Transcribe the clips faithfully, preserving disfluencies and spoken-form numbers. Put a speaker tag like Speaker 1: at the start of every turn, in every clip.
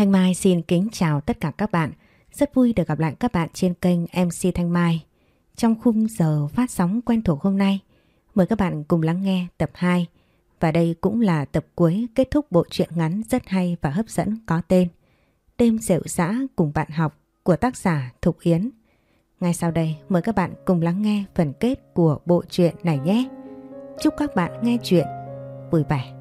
Speaker 1: Thanh Mai xin kính chào tất cả các bạn. Rất vui được gặp lại các bạn trên kênh em xê Thanh Mai. Trong khung giờ phát sóng quen thuộc hôm nay, mời các bạn cùng lắng nghe tập hai. Và đây cũng là tập cuối kết thúc bộ truyện ngắn rất hay và hấp dẫn có tên Đêm rệu rã cùng bạn học của tác giả Thục Yến. Ngay sau đây mời các bạn cùng lắng nghe phần kết của bộ truyện này nhé. Chúc các bạn nghe truyện vui vẻ.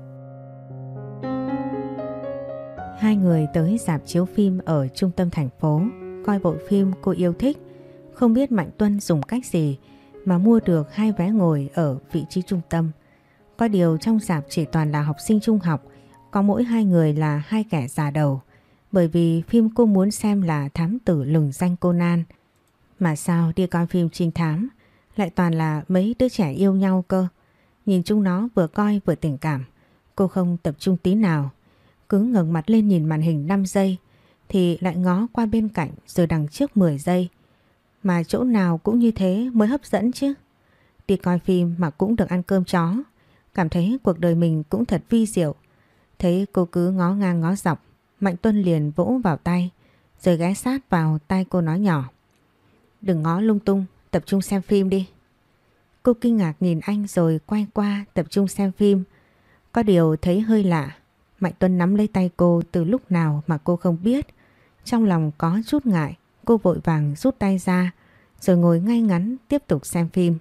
Speaker 1: Hai người tới rạp chiếu phim ở trung tâm thành phố, coi bộ phim cô yêu thích. Không biết Mạnh Tuân dùng cách gì mà mua được hai vé ngồi ở vị trí trung tâm. Có điều trong rạp chỉ toàn là học sinh trung học, có mỗi hai người là hai kẻ già đầu. Bởi vì phim cô muốn xem là Thám tử lừng danh Conan. Mà sao đi coi phim trinh thám lại toàn là mấy đứa trẻ yêu nhau cơ. Nhìn chúng nó vừa coi vừa tình cảm, cô không tập trung tí nào. Cứ ngẩng mặt lên nhìn màn hình năm giây thì lại ngó qua bên cạnh rồi đằng trước mười giây. Mà chỗ nào cũng như thế mới hấp dẫn chứ. Đi coi phim mà cũng được ăn cơm chó. Cảm thấy cuộc đời mình cũng thật vi diệu. Thấy cô cứ ngó ngang ngó dọc, Mạnh Tuân liền vỗ vào tay rồi ghé sát vào tay cô nói nhỏ: "Đừng ngó lung tung, tập trung xem phim đi." Cô kinh ngạc nhìn anh rồi quay qua tập trung xem phim. Có điều thấy hơi lạ. Mạnh Tuân nắm lấy tay cô từ lúc nào mà cô không biết. Trong lòng có chút ngại, cô vội vàng rút tay ra rồi ngồi ngay ngắn tiếp tục xem phim.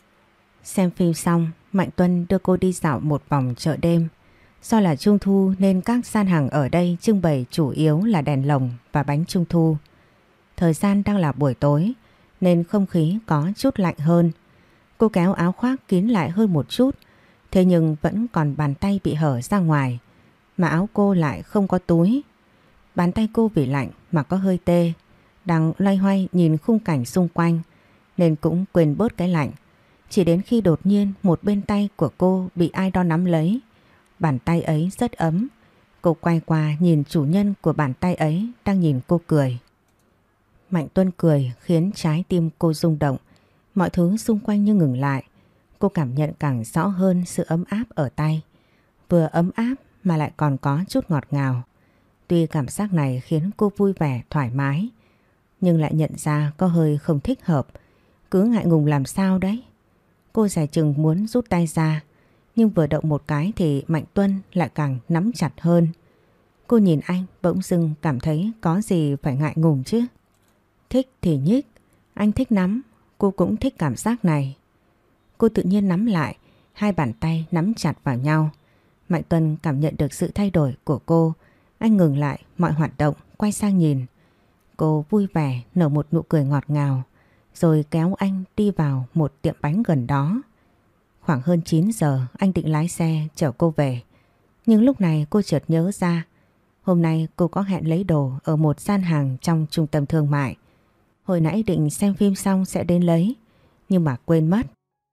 Speaker 1: Xem phim xong, Mạnh Tuân đưa cô đi dạo một vòng chợ đêm. Do là trung thu nên các gian hàng ở đây trưng bày chủ yếu là đèn lồng và bánh trung thu. Thời gian đang là buổi tối nên không khí có chút lạnh hơn. Cô kéo áo khoác kín lại hơn một chút, thế nhưng vẫn còn bàn tay bị hở ra ngoài. Mà áo cô lại không có túi. Bàn tay cô vì lạnh mà có hơi tê. Đang loay hoay nhìn khung cảnh xung quanh nên cũng quên bớt cái lạnh. Chỉ đến khi đột nhiên một bên tay của cô bị ai đó nắm lấy. Bàn tay ấy rất ấm. Cô quay qua nhìn chủ nhân của bàn tay ấy đang nhìn cô cười. Mạnh Tuân cười khiến trái tim cô rung động. Mọi thứ xung quanh như ngừng lại. Cô cảm nhận càng rõ hơn sự ấm áp ở tay. Vừa ấm áp mà lại còn có chút ngọt ngào. Tuy cảm giác này khiến cô vui vẻ, thoải mái, nhưng lại nhận ra có hơi không thích hợp. Cứ ngại ngùng làm sao đấy. Cô dè chừng muốn rút tay ra, nhưng vừa động một cái thì Mạnh Tuân lại càng nắm chặt hơn. Cô nhìn anh bỗng dưng cảm thấy có gì phải ngại ngùng chứ. Thích thì nhích, anh thích nắm, cô cũng thích cảm giác này. Cô tự nhiên nắm lại, hai bàn tay nắm chặt vào nhau. Mạnh Tuân cảm nhận được sự thay đổi của cô. Anh ngừng lại mọi hoạt động, quay sang nhìn. Cô vui vẻ nở một nụ cười ngọt ngào, rồi kéo anh đi vào một tiệm bánh gần đó. Khoảng hơn chín giờ anh định lái xe chở cô về. Nhưng lúc này cô chợt nhớ ra, hôm nay cô có hẹn lấy đồ ở một gian hàng trong trung tâm thương mại. Hồi nãy định xem phim xong sẽ đến lấy, nhưng mà quên mất.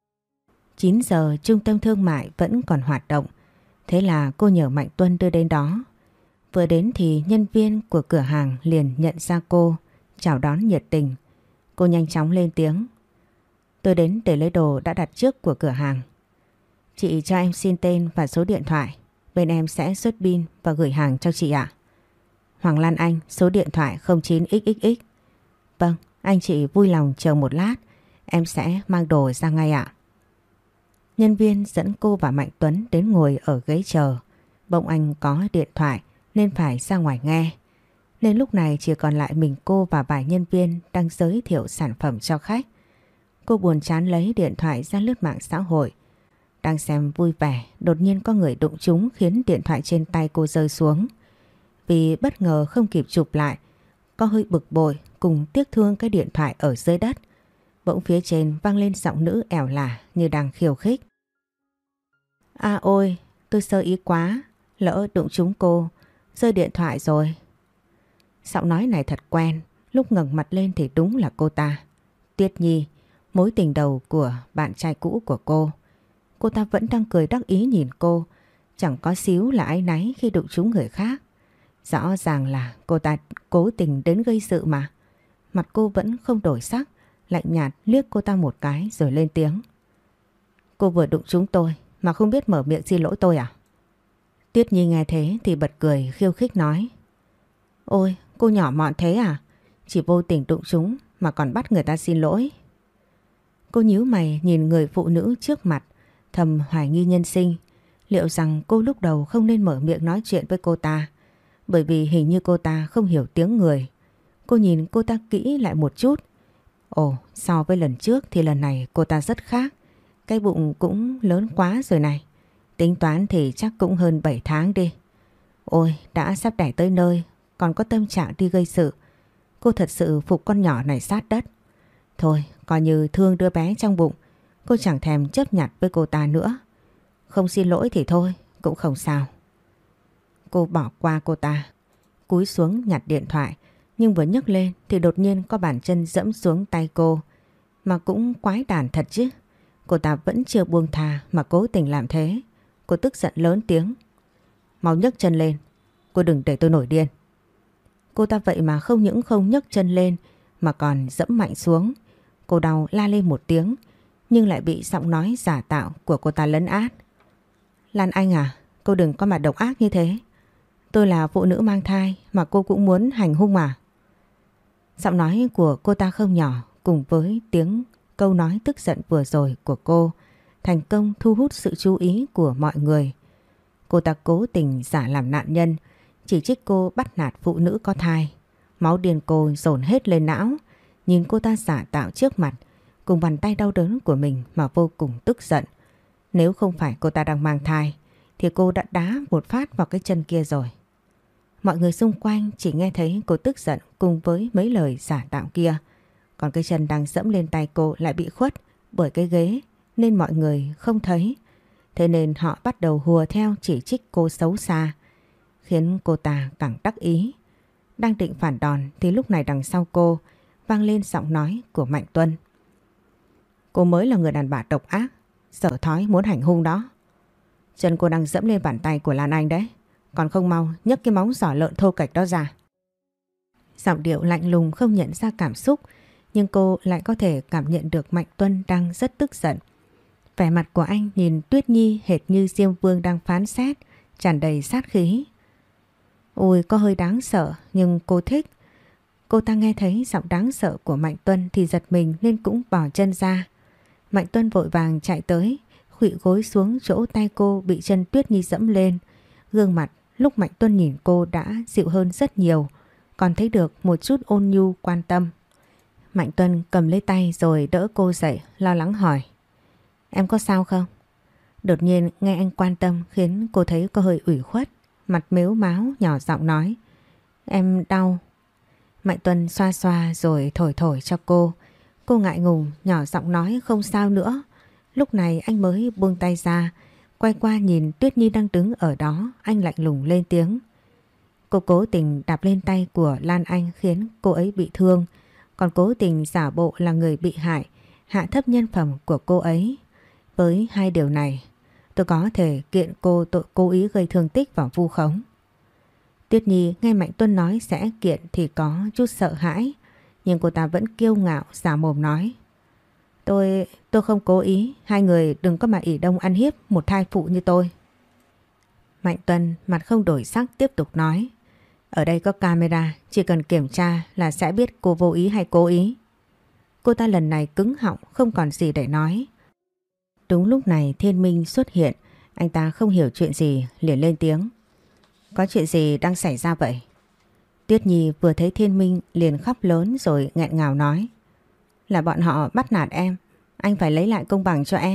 Speaker 1: chín giờ trung tâm thương mại vẫn còn hoạt động. Thế là cô nhờ Mạnh Tuân đưa đến đó. Vừa đến thì nhân viên của cửa hàng liền nhận ra cô, chào đón nhiệt tình. Cô nhanh chóng lên tiếng: "Tôi đến để lấy đồ đã đặt trước của cửa hàng. Chị cho em xin tên và số điện thoại. Bên em sẽ xuất pin và gửi hàng cho chị ạ." Hoàng Lan Anh, số điện thoại không chín x x x. Vâng, anh chị vui lòng chờ một lát, em sẽ mang đồ ra ngay ạ. Nhân viên dẫn cô và Mạnh Tuấn đến ngồi ở ghế chờ. Bỗng anh có điện thoại nên phải ra ngoài nghe. Nên lúc này chỉ còn lại mình cô và vài nhân viên đang giới thiệu sản phẩm cho khách. Cô buồn chán lấy điện thoại ra lướt mạng xã hội. Đang xem vui vẻ, đột nhiên có người đụng trúng khiến điện thoại trên tay cô rơi xuống. Vì bất ngờ không kịp chụp lại, có hơi bực bội cùng tiếc thương cái điện thoại ở dưới đất. Bỗng phía trên vang lên giọng nữ ẻo lả như đang khiêu khích: "À ôi, tôi sơ ý quá, lỡ đụng trúng cô, rơi điện thoại rồi." Giọng nói này thật quen, lúc ngẩng mặt lên thì đúng là cô ta. Tuyết Nhi, mối tình đầu của bạn trai cũ của cô. Cô ta vẫn đang cười đắc ý nhìn cô, chẳng có xíu là áy náy khi đụng trúng người khác. Rõ ràng là cô ta cố tình đến gây sự mà. Mặt cô vẫn không đổi sắc, lạnh nhạt liếc cô ta một cái rồi lên tiếng: "Cô vừa đụng trúng tôi mà không biết mở miệng xin lỗi tôi à?" Tuyết Nhi nghe thế thì bật cười khiêu khích nói: Ôi, cô nhỏ mọn thế à? Chỉ vô tình đụng chúng mà còn bắt người ta xin lỗi. Cô nhíu mày nhìn người phụ nữ trước mặt, thầm hoài nghi nhân sinh. Liệu rằng cô lúc đầu không nên mở miệng nói chuyện với cô ta, bởi vì hình như cô ta không hiểu tiếng người. Cô nhìn cô ta kỹ lại một chút. Ồ, so với lần trước thì lần này cô ta rất khác. Cái bụng cũng lớn quá rồi này. Tính toán thì chắc cũng hơn bảy tháng đi. Ôi, đã sắp đẻ tới nơi, còn có tâm trạng đi gây sự. Cô thật sự phục con nhỏ này sát đất. Thôi, coi như thương đứa bé trong bụng, cô chẳng thèm chấp nhặt với cô ta nữa. Không xin lỗi thì thôi, cũng không sao. Cô bỏ qua cô ta, cúi xuống nhặt điện thoại, nhưng vừa nhấc lên thì đột nhiên có bàn chân dẫm xuống tay cô. Mà cũng quái đản thật chứ. Cô ta vẫn chưa buông thà mà cố tình làm thế. Cô tức giận lớn tiếng. Mau nhấc chân lên, cô đừng để tôi nổi điên. Cô ta vậy mà không những không nhấc chân lên mà còn dẫm mạnh xuống. Cô đau la lên một tiếng, nhưng lại bị giọng nói giả tạo của cô ta lấn át. Lan Anh à, cô đừng có mà độc ác như thế. Tôi là phụ nữ mang thai mà cô cũng muốn hành hung à? Giọng nói của cô ta không nhỏ, cùng với tiếng câu nói tức giận vừa rồi của cô thành công thu hút sự chú ý của mọi người. Cô ta cố tình giả làm nạn nhân, chỉ trích cô bắt nạt phụ nữ có thai. Máu điên cô dồn hết lên não, nhìn cô ta giả tạo trước mặt, cùng bàn tay đau đớn của mình mà vô cùng tức giận. Nếu không phải cô ta đang mang thai, thì cô đã đá một phát vào cái chân kia rồi. Mọi người xung quanh chỉ nghe thấy cô tức giận cùng với mấy lời giả tạo kia. Còn cái chân đang dẫm lên tay cô lại bị khuất bởi cái ghế nên mọi người không thấy. Thế nên họ bắt đầu hùa theo chỉ trích cô xấu xa, khiến cô ta càng đắc ý. Đang định phản đòn thì lúc này đằng sau cô vang lên giọng nói của Mạnh Tuân. Cô mới là người đàn bà độc ác, sở thói muốn hành hung đó. Chân cô đang dẫm lên bàn tay của Lan Anh đấy, còn không mau nhấc cái móng giỏ lợn thô kệch đó ra. Giọng điệu lạnh lùng không nhận ra cảm xúc, nhưng cô lại có thể cảm nhận được Mạnh Tuân đang rất tức giận. Vẻ mặt của anh nhìn Tuyết Nhi hệt như Diêm Vương đang phán xét, tràn đầy sát khí. Ôi, có hơi đáng sợ nhưng cô thích. Cô ta nghe thấy giọng đáng sợ của Mạnh Tuân thì giật mình nên cũng bỏ chân ra. Mạnh Tuân vội vàng chạy tới, khuỵu gối xuống chỗ tay cô bị chân Tuyết Nhi dẫm lên. Gương mặt lúc Mạnh Tuân nhìn cô đã dịu hơn rất nhiều, còn thấy được một chút ôn nhu quan tâm. Mạnh Tuân cầm lấy tay rồi đỡ cô dậy, lo lắng hỏi. Em có sao không? Đột nhiên nghe anh quan tâm khiến cô thấy có hơi ủy khuất, mặt mếu máo nhỏ giọng nói. Em đau. Mạnh Tuân xoa xoa rồi thổi thổi cho cô. Cô ngại ngùng nhỏ giọng nói không sao nữa. Lúc này anh mới buông tay ra, quay qua nhìn Tuyết Nhi đang đứng ở đó, anh lạnh lùng lên tiếng. Cô cố tình đạp lên tay của Lan Anh khiến cô ấy bị thương, còn cố tình giả bộ là người bị hại, hạ thấp nhân phẩm của cô ấy. Với hai điều này, tôi có thể kiện cô tội cố ý gây thương tích và vu khống. Tuyết Nhi nghe Mạnh Tuân nói sẽ kiện thì có chút sợ hãi, nhưng cô ta vẫn kiêu ngạo giả mồm nói. Tôi, tôi không cố ý, hai người đừng có mà ỷ đông ăn hiếp một thai phụ như tôi. Mạnh Tuân mặt không đổi sắc tiếp tục nói. Ở đây có camera, chỉ cần kiểm tra là sẽ biết cô vô ý hay cố ý. Cô ta lần này cứng họng không còn gì để nói. Đúng lúc này Thiên Minh xuất hiện, anh ta không hiểu chuyện gì liền lên tiếng. Có chuyện gì đang xảy ra vậy? Tuyết Nhi vừa thấy Thiên Minh liền khóc lớn rồi nghẹn ngào nói. Là bọn họ bắt nạt em, anh phải lấy lại công bằng cho em.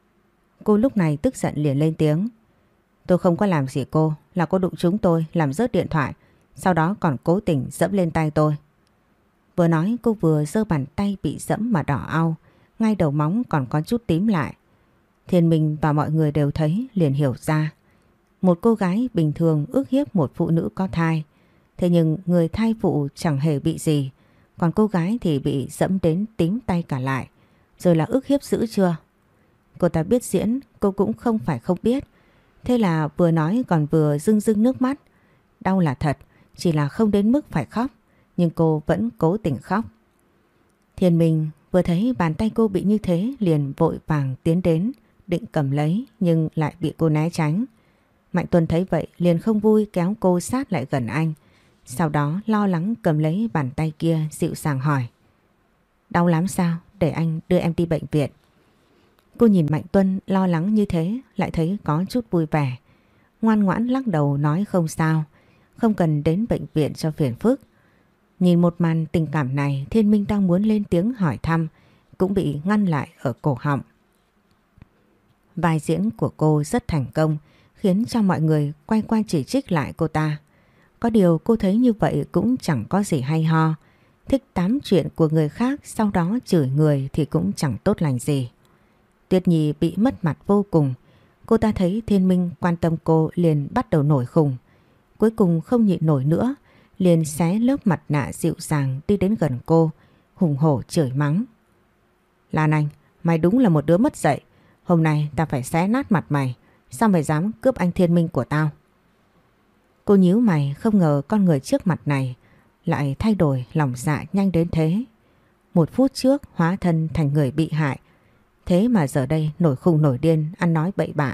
Speaker 1: Cô lúc này tức giận liền lên tiếng. Tôi không có làm gì cô, là cô đụng trúng tôi làm rớt điện thoại, sau đó còn cố tình dẫm lên tay tôi. Vừa nói cô vừa giơ bàn tay bị dẫm mà đỏ au, ngay đầu móng còn có chút tím lại. Thiên Minh và mọi người đều thấy liền hiểu ra. Một cô gái bình thường ức hiếp một phụ nữ có thai, thế nhưng người thai phụ chẳng hề bị gì, còn cô gái thì bị dẫm đến tím tay cả lại. Rồi là ức hiếp dữ chưa? Cô ta biết diễn, cô cũng không phải không biết. Thế là vừa nói còn vừa rưng rưng nước mắt. Đau là thật, chỉ là không đến mức phải khóc, nhưng cô vẫn cố tình khóc. Thiên Minh vừa thấy bàn tay cô bị như thế liền vội vàng tiến đến, định cầm lấy nhưng lại bị cô né tránh. Mạnh Tuân thấy vậy liền không vui kéo cô sát lại gần anh, Sau đó lo lắng cầm lấy bàn tay kia dịu dàng hỏi. Đau lắm sao? Để anh đưa em đi bệnh viện. Cô nhìn Mạnh Tuân lo lắng như thế lại thấy có chút vui vẻ. Ngoan ngoãn lắc đầu nói không sao, không cần đến bệnh viện cho phiền phức. Nhìn một màn tình cảm này, Thiên Minh đang muốn lên tiếng hỏi thăm cũng bị ngăn lại ở cổ họng. Vai diễn của cô rất thành công, khiến cho mọi người quay qua chỉ trích lại cô ta. Có điều cô thấy như vậy cũng chẳng có gì hay ho. Thích tám chuyện của người khác sau đó chửi người thì cũng chẳng tốt lành gì. Tuyết Nhi bị mất mặt vô cùng. Cô ta thấy Thiên Minh quan tâm cô liền bắt đầu nổi khùng. Cuối cùng không nhịn nổi nữa, liền xé lớp mặt nạ dịu dàng đi đến gần cô, hùng hổ chửi mắng. Lan Anh, mày đúng là một đứa mất dạy. Hôm nay tao phải xé nát mặt mày. Sao mày dám cướp anh Thiên Minh của tao? Cô nhíu mày, không ngờ con người trước mặt này lại thay đổi lòng dạ nhanh đến thế. Một phút trước hóa thân thành người bị hại, thế mà giờ đây nổi khùng nổi điên ăn nói bậy bạ.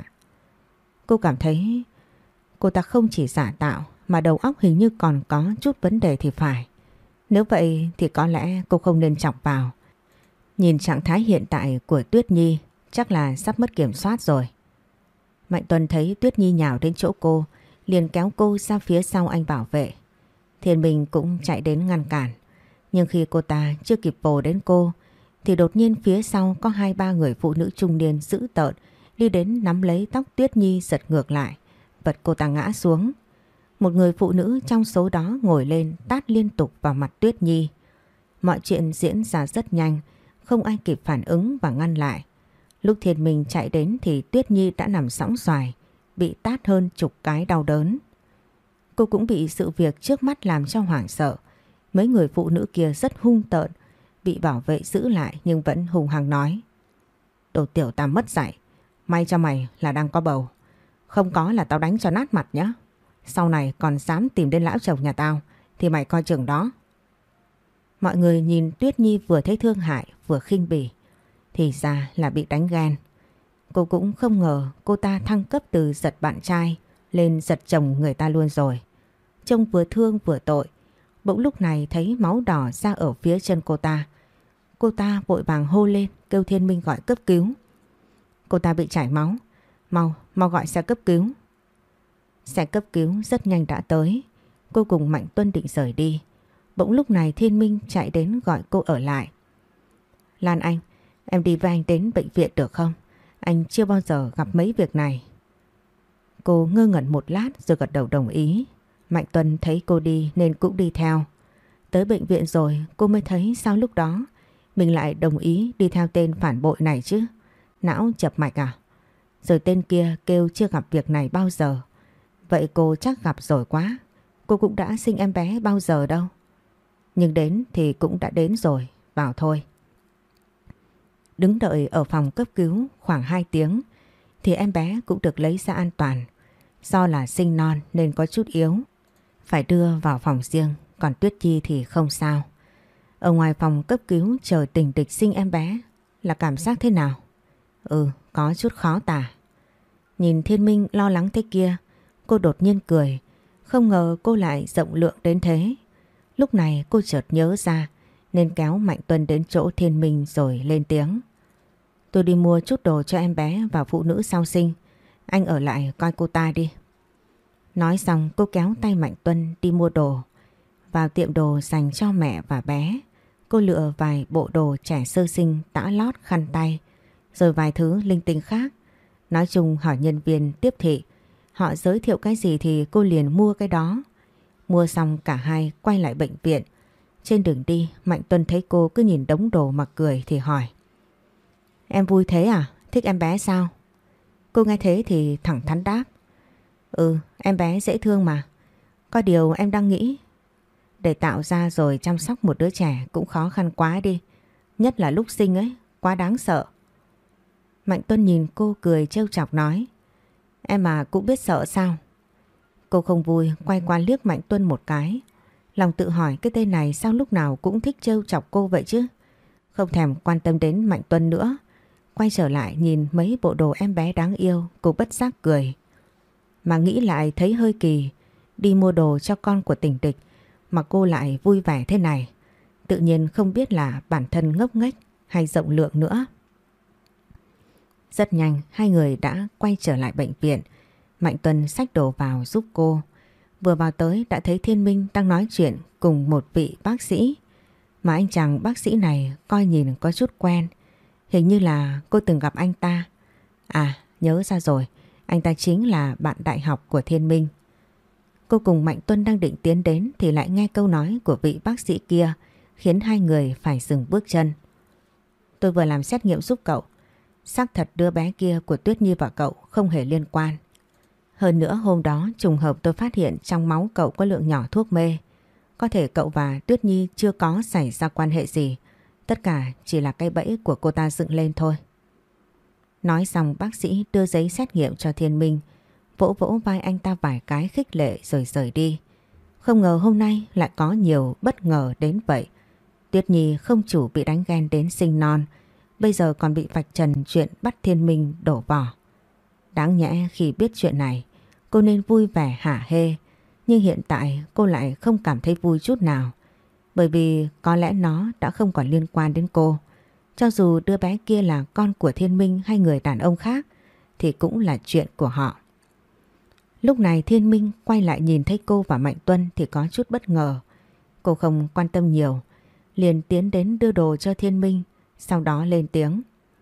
Speaker 1: Cô cảm thấy cô ta không chỉ giả tạo mà đầu óc hình như còn có chút vấn đề thì phải. Nếu vậy thì có lẽ cô không nên chọc vào. Nhìn trạng thái hiện tại của Tuyết Nhi chắc là sắp mất kiểm soát rồi. Mạnh Tuân thấy Tuyết Nhi nhào đến chỗ cô, liền kéo cô ra phía sau anh bảo vệ. Thiên Minh cũng chạy đến ngăn cản. Nhưng khi cô ta chưa kịp vồ đến cô thì đột nhiên phía sau có hai ba người phụ nữ trung niên dữ tợn đi đến nắm lấy tóc Tuyết Nhi giật ngược lại, vật cô ta ngã xuống. Một người phụ nữ trong số đó ngồi lên tát liên tục vào mặt Tuyết Nhi. Mọi chuyện diễn ra rất nhanh, không ai kịp phản ứng và ngăn lại. Lúc Thiên Minh chạy đến thì Tuyết Nhi đã nằm sõng soài, bị tát hơn chục cái đau đớn. Cô cũng bị sự việc trước mắt làm cho hoảng sợ. Mấy người phụ nữ kia rất hung tợn, bị bảo vệ giữ lại nhưng vẫn hùng hăng nói. Đồ tiểu tà mất dạy, may cho mày là đang có bầu. Không có là tao đánh cho nát mặt nhá. Sau này còn dám tìm đến lão chồng nhà tao thì mày coi chừng đó. Mọi người nhìn Tuyết Nhi vừa thấy thương hại vừa khinh bỉ, thì ra là bị đánh ghen. Cô cũng không ngờ cô ta thăng cấp từ giật bạn trai lên giật chồng người ta luôn rồi. Trông vừa thương vừa tội. Bỗng lúc này thấy máu đỏ ra ở phía chân cô ta. Cô ta vội vàng hô lên kêu Thiên Minh gọi cấp cứu. Cô ta bị chảy máu. Mau, mau gọi xe cấp cứu. Xe cấp cứu rất nhanh đã tới. Cô cùng Mạnh Tuân định rời đi. Bỗng lúc này Thiên Minh chạy đến gọi cô ở lại. Lan Anh, em đi với anh đến bệnh viện được không? Anh chưa bao giờ gặp mấy việc này. Cô ngơ ngẩn một lát rồi gật đầu đồng ý. Mạnh Tuân thấy cô đi nên cũng đi theo. Tới bệnh viện rồi cô mới thấy sao lúc đó mình lại đồng ý đi theo tên phản bội này chứ. Não chập mạch à? Rồi tên kia kêu chưa gặp việc này bao giờ. Vậy cô chắc gặp rồi quá. Cô cũng đã sinh em bé bao giờ đâu. Nhưng đến thì cũng đã đến rồi. Vào thôi. Đứng đợi ở phòng cấp cứu khoảng hai tiếng thì em bé cũng được lấy ra an toàn. Do là sinh non nên có chút yếu, phải đưa vào phòng riêng, còn Tuyết Nhi thì không sao. Ở ngoài phòng cấp cứu chờ tình địch sinh em bé là cảm giác thế nào? Ừ, có chút khó tả. Nhìn Thiên Minh lo lắng thế kia, cô đột nhiên cười, không ngờ cô lại rộng lượng đến thế. Lúc này cô chợt nhớ ra nên kéo Mạnh Tuân đến chỗ Thiên Minh rồi lên tiếng. Tôi đi mua chút đồ cho em bé và phụ nữ sau sinh, anh ở lại coi cô ta đi. Nói xong cô kéo tay Mạnh Tuân đi mua đồ. Vào tiệm đồ dành cho mẹ và bé, cô lựa vài bộ đồ trẻ sơ sinh, tã lót, khăn tay, rồi vài thứ linh tinh khác. Nói chung hỏi nhân viên tiếp thị, họ giới thiệu cái gì thì cô liền mua cái đó. Mua xong cả hai quay lại bệnh viện. Trên đường đi Mạnh Tuân thấy cô cứ nhìn đống đồ mà cười thì hỏi. Em vui thế à? Thích em bé sao? Cô nghe thế thì thẳng thắn đáp. Ừ, em bé dễ thương mà. Có điều em đang nghĩ, để tạo ra rồi chăm sóc một đứa trẻ cũng khó khăn quá đi. Nhất là lúc sinh ấy, quá đáng sợ. Mạnh Tuân nhìn cô cười trêu chọc nói. Em mà cũng biết sợ sao? Cô không vui quay qua liếc Mạnh Tuân một cái. Lòng tự hỏi cái tên này sao lúc nào cũng thích trêu chọc cô vậy chứ. Không thèm quan tâm đến Mạnh Tuân nữa. Quay trở lại nhìn mấy bộ đồ em bé đáng yêu, cô bất giác cười. Mà nghĩ lại thấy hơi kỳ, đi mua đồ cho con của tình địch mà cô lại vui vẻ thế này. Tự nhiên không biết là bản thân ngốc nghếch hay rộng lượng nữa. Rất nhanh hai người đã quay trở lại bệnh viện. Mạnh Tuân xách đồ vào giúp cô. Vừa vào tới đã thấy Thiên Minh đang nói chuyện cùng một vị bác sĩ. Mà anh chàng bác sĩ này coi nhìn có chút quen. Hình như là cô từng gặp anh ta. À, nhớ ra rồi. Anh ta chính là bạn đại học của Thiên Minh. Cô cùng Mạnh Tuân đang định tiến đến thì lại nghe câu nói của vị bác sĩ kia khiến hai người phải dừng bước chân. Tôi vừa làm xét nghiệm giúp cậu. Xác thật đứa bé kia của Tuyết Nhi và cậu không hề liên quan. Hơn nữa hôm đó trùng hợp tôi phát hiện trong máu cậu có lượng nhỏ thuốc mê. Có thể cậu và Tuyết Nhi chưa có xảy ra quan hệ gì. Tất cả chỉ là cái bẫy của cô ta dựng lên thôi. Nói xong bác sĩ đưa giấy xét nghiệm cho Thiên Minh, vỗ vỗ vai anh ta vài cái khích lệ rồi rời đi. Không ngờ hôm nay lại có nhiều bất ngờ đến vậy. Tuyết Nhi không chủ bị đánh ghen đến sinh non, bây giờ còn bị vạch trần chuyện bắt Thiên Minh đổ vỏ. Đáng nhẽ khi biết chuyện này, cô nên vui vẻ hả hê, nhưng hiện tại cô lại không cảm thấy vui chút nào. Bởi vì có lẽ nó đã không còn liên quan đến cô. Cho dù đứa bé kia là con của Thiên Minh hay người đàn ông khác, thì cũng là chuyện của họ. Lúc này Thiên Minh quay lại nhìn thấy cô và Mạnh Tuân thì có chút bất ngờ. Cô không quan tâm nhiều, liền tiến đến đưa đồ cho Thiên Minh, sau đó lên tiếng.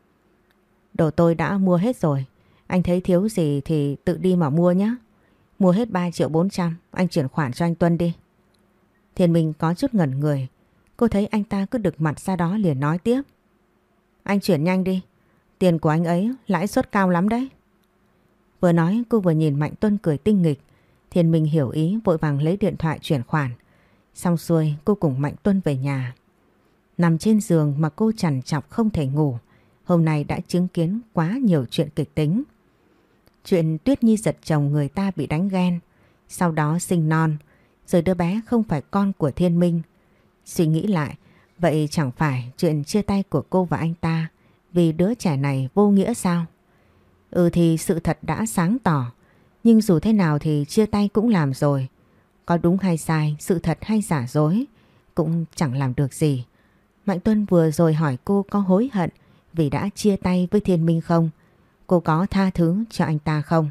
Speaker 1: Đồ tôi đã mua hết rồi, anh thấy thiếu gì thì tự đi mà mua nhé. Mua hết ba triệu bốn trăm, anh chuyển khoản cho anh Tuân đi. Thiên Minh có chút ngẩn người, cô thấy anh ta cứ đực mặt ra đó liền nói tiếp. Anh chuyển nhanh đi, tiền của anh ấy lãi suất cao lắm đấy. Vừa nói cô vừa nhìn Mạnh Tuân cười tinh nghịch. Thiên Minh hiểu ý vội vàng lấy điện thoại chuyển khoản. Xong xuôi cô cùng Mạnh Tuân về nhà. Nằm trên giường mà cô trằn trọc không thể ngủ. Hôm nay đã chứng kiến quá nhiều chuyện kịch tính. Chuyện Tuyết Nhi giật chồng người ta bị đánh ghen, sau đó sinh non, rồi đứa bé không phải con của Thiên Minh. Suy nghĩ lại, vậy chẳng phải chuyện chia tay của cô và anh ta vì đứa trẻ này vô nghĩa sao? Ừ thì sự thật đã sáng tỏ, nhưng dù thế nào thì chia tay cũng làm rồi. Có đúng hay sai, sự thật hay giả dối cũng chẳng làm được gì. Mạnh Tuân vừa rồi hỏi cô có hối hận vì đã chia tay với Thiên Minh không? Cô có tha thứ cho anh ta không?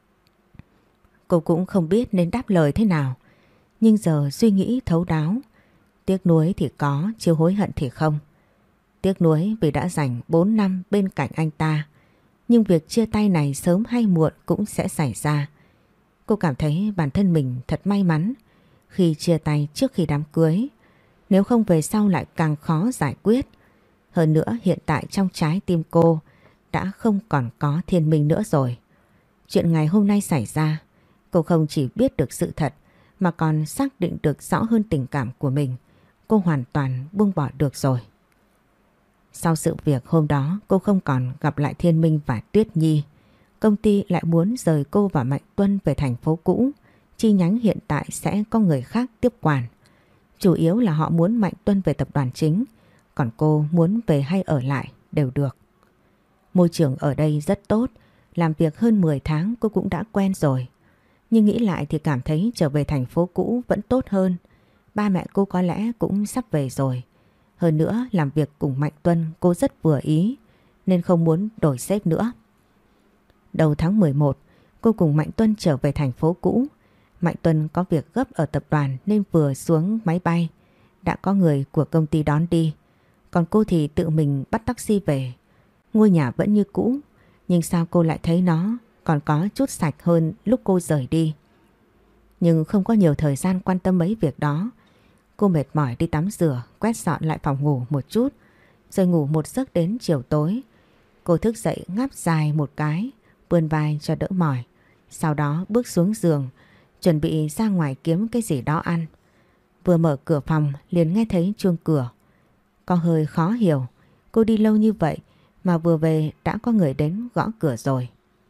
Speaker 1: Cô cũng không biết nên đáp lời thế nào. Nhưng giờ suy nghĩ thấu đáo. Tiếc nuối thì có, chứ hối hận thì không. Tiếc nuối vì đã dành bốn năm bên cạnh anh ta. Nhưng việc chia tay này sớm hay muộn cũng sẽ xảy ra. Cô cảm thấy bản thân mình thật may mắn khi chia tay trước khi đám cưới. Nếu không về sau lại càng khó giải quyết. Hơn nữa hiện tại trong trái tim cô đã không còn có Thiên Minh nữa rồi. Chuyện ngày hôm nay xảy ra, cô không chỉ biết được sự thật mà còn xác định được rõ hơn tình cảm của mình. Cô hoàn toàn buông bỏ được rồi. Sau sự việc hôm đó cô không còn gặp lại Thiên Minh và Tuyết Nhi. Công ty lại muốn rời cô và Mạnh Tuân về thành phố cũ. Chi nhánh hiện tại sẽ có người khác tiếp quản. Chủ yếu là họ muốn Mạnh Tuân về tập đoàn chính, còn cô muốn về hay ở lại đều được. Môi trường ở đây rất tốt, làm việc hơn mười tháng cô cũng đã quen rồi. Nhưng nghĩ lại thì cảm thấy trở về thành phố cũ vẫn tốt hơn. Ba mẹ cô có lẽ cũng sắp về rồi. Hơn nữa làm việc cùng Mạnh Tuân cô rất vừa ý nên không muốn đổi sếp nữa. Đầu tháng mười một cô cùng Mạnh Tuân trở về thành phố cũ. Mạnh Tuân có việc gấp ở tập đoàn nên vừa xuống máy bay đã có người của công ty đón đi. Còn cô thì tự mình bắt taxi về. Ngôi nhà vẫn như cũ, nhưng sao cô lại thấy nó còn có chút sạch hơn lúc cô rời đi. Nhưng không có nhiều thời gian quan tâm mấy việc đó. Cô mệt mỏi đi tắm rửa, quét dọn lại phòng ngủ một chút, rồi ngủ một giấc đến chiều tối. Cô thức dậy ngáp dài một cái, vươn vai cho đỡ mỏi. Sau đó bước xuống giường, chuẩn bị ra ngoài kiếm cái gì đó ăn. Vừa mở cửa phòng liền nghe thấy chuông cửa. Có hơi khó hiểu, cô đi lâu như vậy mà vừa về đã có người đến gõ cửa rồi.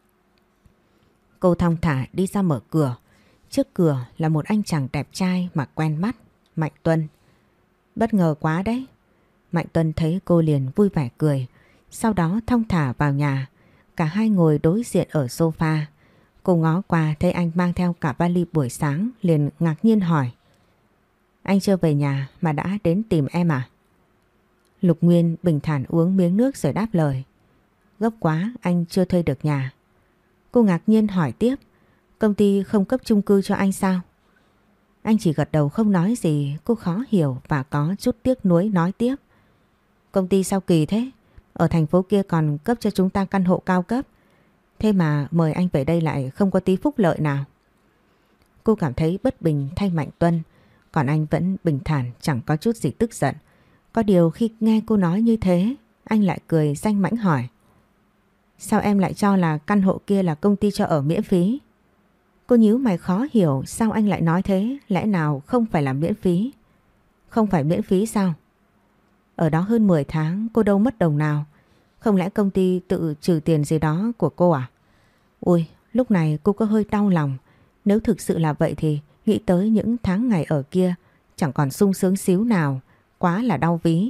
Speaker 1: Cô thong thả đi ra mở cửa. Trước cửa là một anh chàng đẹp trai mà quen mắt, Mạnh Tuân. Bất ngờ quá đấy. Mạnh Tuân thấy cô liền vui vẻ cười. Sau đó thong thả vào nhà. Cả hai ngồi đối diện ở sofa. Cô ngó qua thấy anh mang theo cả vali buổi sáng liền ngạc nhiên hỏi. Anh chưa về nhà mà đã đến tìm em à? Lục Nguyên bình thản uống miếng nước rồi đáp lời. Gấp quá, anh chưa thuê được nhà. Cô ngạc nhiên hỏi tiếp. Công ty không cấp chung cư cho anh sao? Anh chỉ gật đầu không nói gì. Cô khó hiểu và có chút tiếc nuối nói tiếp. Công ty sao kỳ thế? Ở thành phố kia còn cấp cho chúng ta căn hộ cao cấp. Thế mà mời anh về đây lại không có tí phúc lợi nào. Cô cảm thấy bất bình thay Mạnh Tuân. Còn anh vẫn bình thản, chẳng có chút gì tức giận. Có điều khi nghe cô nói như thế, anh lại cười danh mãnh hỏi. Sao em lại cho là căn hộ kia là công ty cho ở miễn phí? Cô nhíu mày khó hiểu sao anh lại nói thế, lẽ nào không phải là miễn phí? Không phải miễn phí sao? Ở đó hơn mười tháng cô đâu mất đồng nào. Không lẽ công ty tự trừ tiền gì đó của cô à? Ui, lúc này cô có hơi đau lòng. Nếu thực sự là vậy thì nghĩ tới những tháng ngày ở kia chẳng còn sung sướng xíu nào, quá là đau ví.